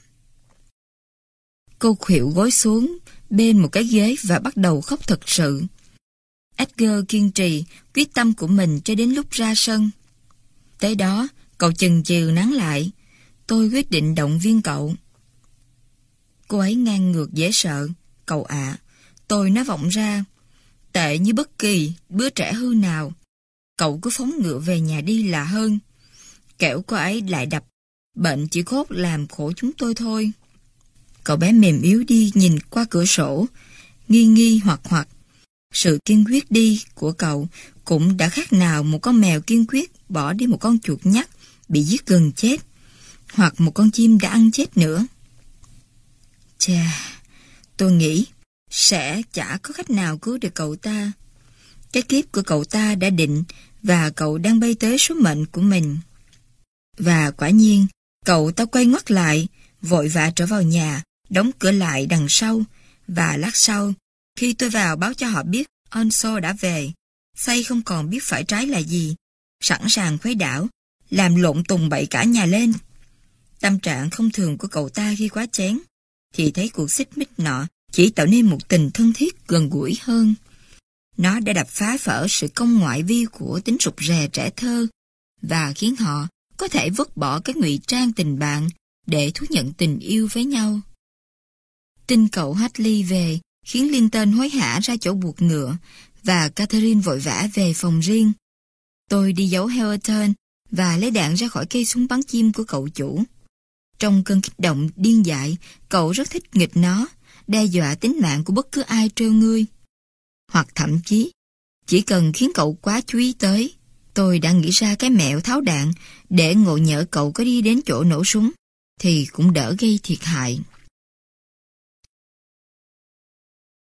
Cô khuỵu gối xuống bên một cái ghế và bắt đầu khóc thật sự. Edgar kiên trì quyết tâm của mình cho đến lúc ra sân. Tới đó, cậu chần chừ nán lại. Tôi quyết định động viên cậu. Cô ấy ngang ngược dễ sợ. Cậu ạ, à, tôi nói vọng ra. Tệ như bất kỳ đứa trẻ hư nào. Cậu cứ phóng ngựa về nhà đi là hơn. Kẻo cô ấy lại đập. Bệnh chỉ cốt làm khổ chúng tôi thôi. Cậu bé mềm yếu đi nhìn qua cửa sổ, nghi nghi hoặc hoặc. Sự kiên quyết đi của cậu cũng đã khác nào một con mèo kiên quyết bỏ đi một con chuột nhắt bị giết gần chết, hoặc một con chim đã ăn chết nữa. Chà, tôi nghĩ sẽ chả có cách nào cứu được cậu ta. Cái kiếp của cậu ta đã định và cậu đang bay tới số mệnh của mình. Và quả nhiên, cậu ta quay ngoắt lại, vội vã trở vào nhà, đóng cửa lại đằng sau, và lát sau, khi tôi vào báo cho họ biết Onso đã về, say không còn biết phải trái là gì, sẵn sàng khuấy đảo, làm lộn tùng bậy cả nhà lên. Tâm trạng không thường của cậu ta khi quá chén, thì thấy cuộc xích mích nọ chỉ tạo nên một tình thân thiết gần gũi hơn. Nó đã đập phá vỡ sự công ngoại vi của tính rụt rè trẻ thơ, và khiến họ có thể vứt bỏ cái ngụy trang tình bạn để thú nhận tình yêu với nhau. Tin cậu Hartley về khiến Linton hối hả ra chỗ buộc ngựa, và Catherine vội vã về phòng riêng. Tôi đi giấu Hareton và lấy đạn ra khỏi cây súng bắn chim của cậu chủ. Trong cơn kích động điên dại, cậu rất thích nghịch nó, đe dọa tính mạng của bất cứ ai trêu ngươi. Hoặc thậm chí, chỉ cần khiến cậu quá chú ý tới, tôi đã nghĩ ra cái mẹo tháo đạn để ngộ nhỡ cậu có đi đến chỗ nổ súng, thì cũng đỡ gây thiệt hại.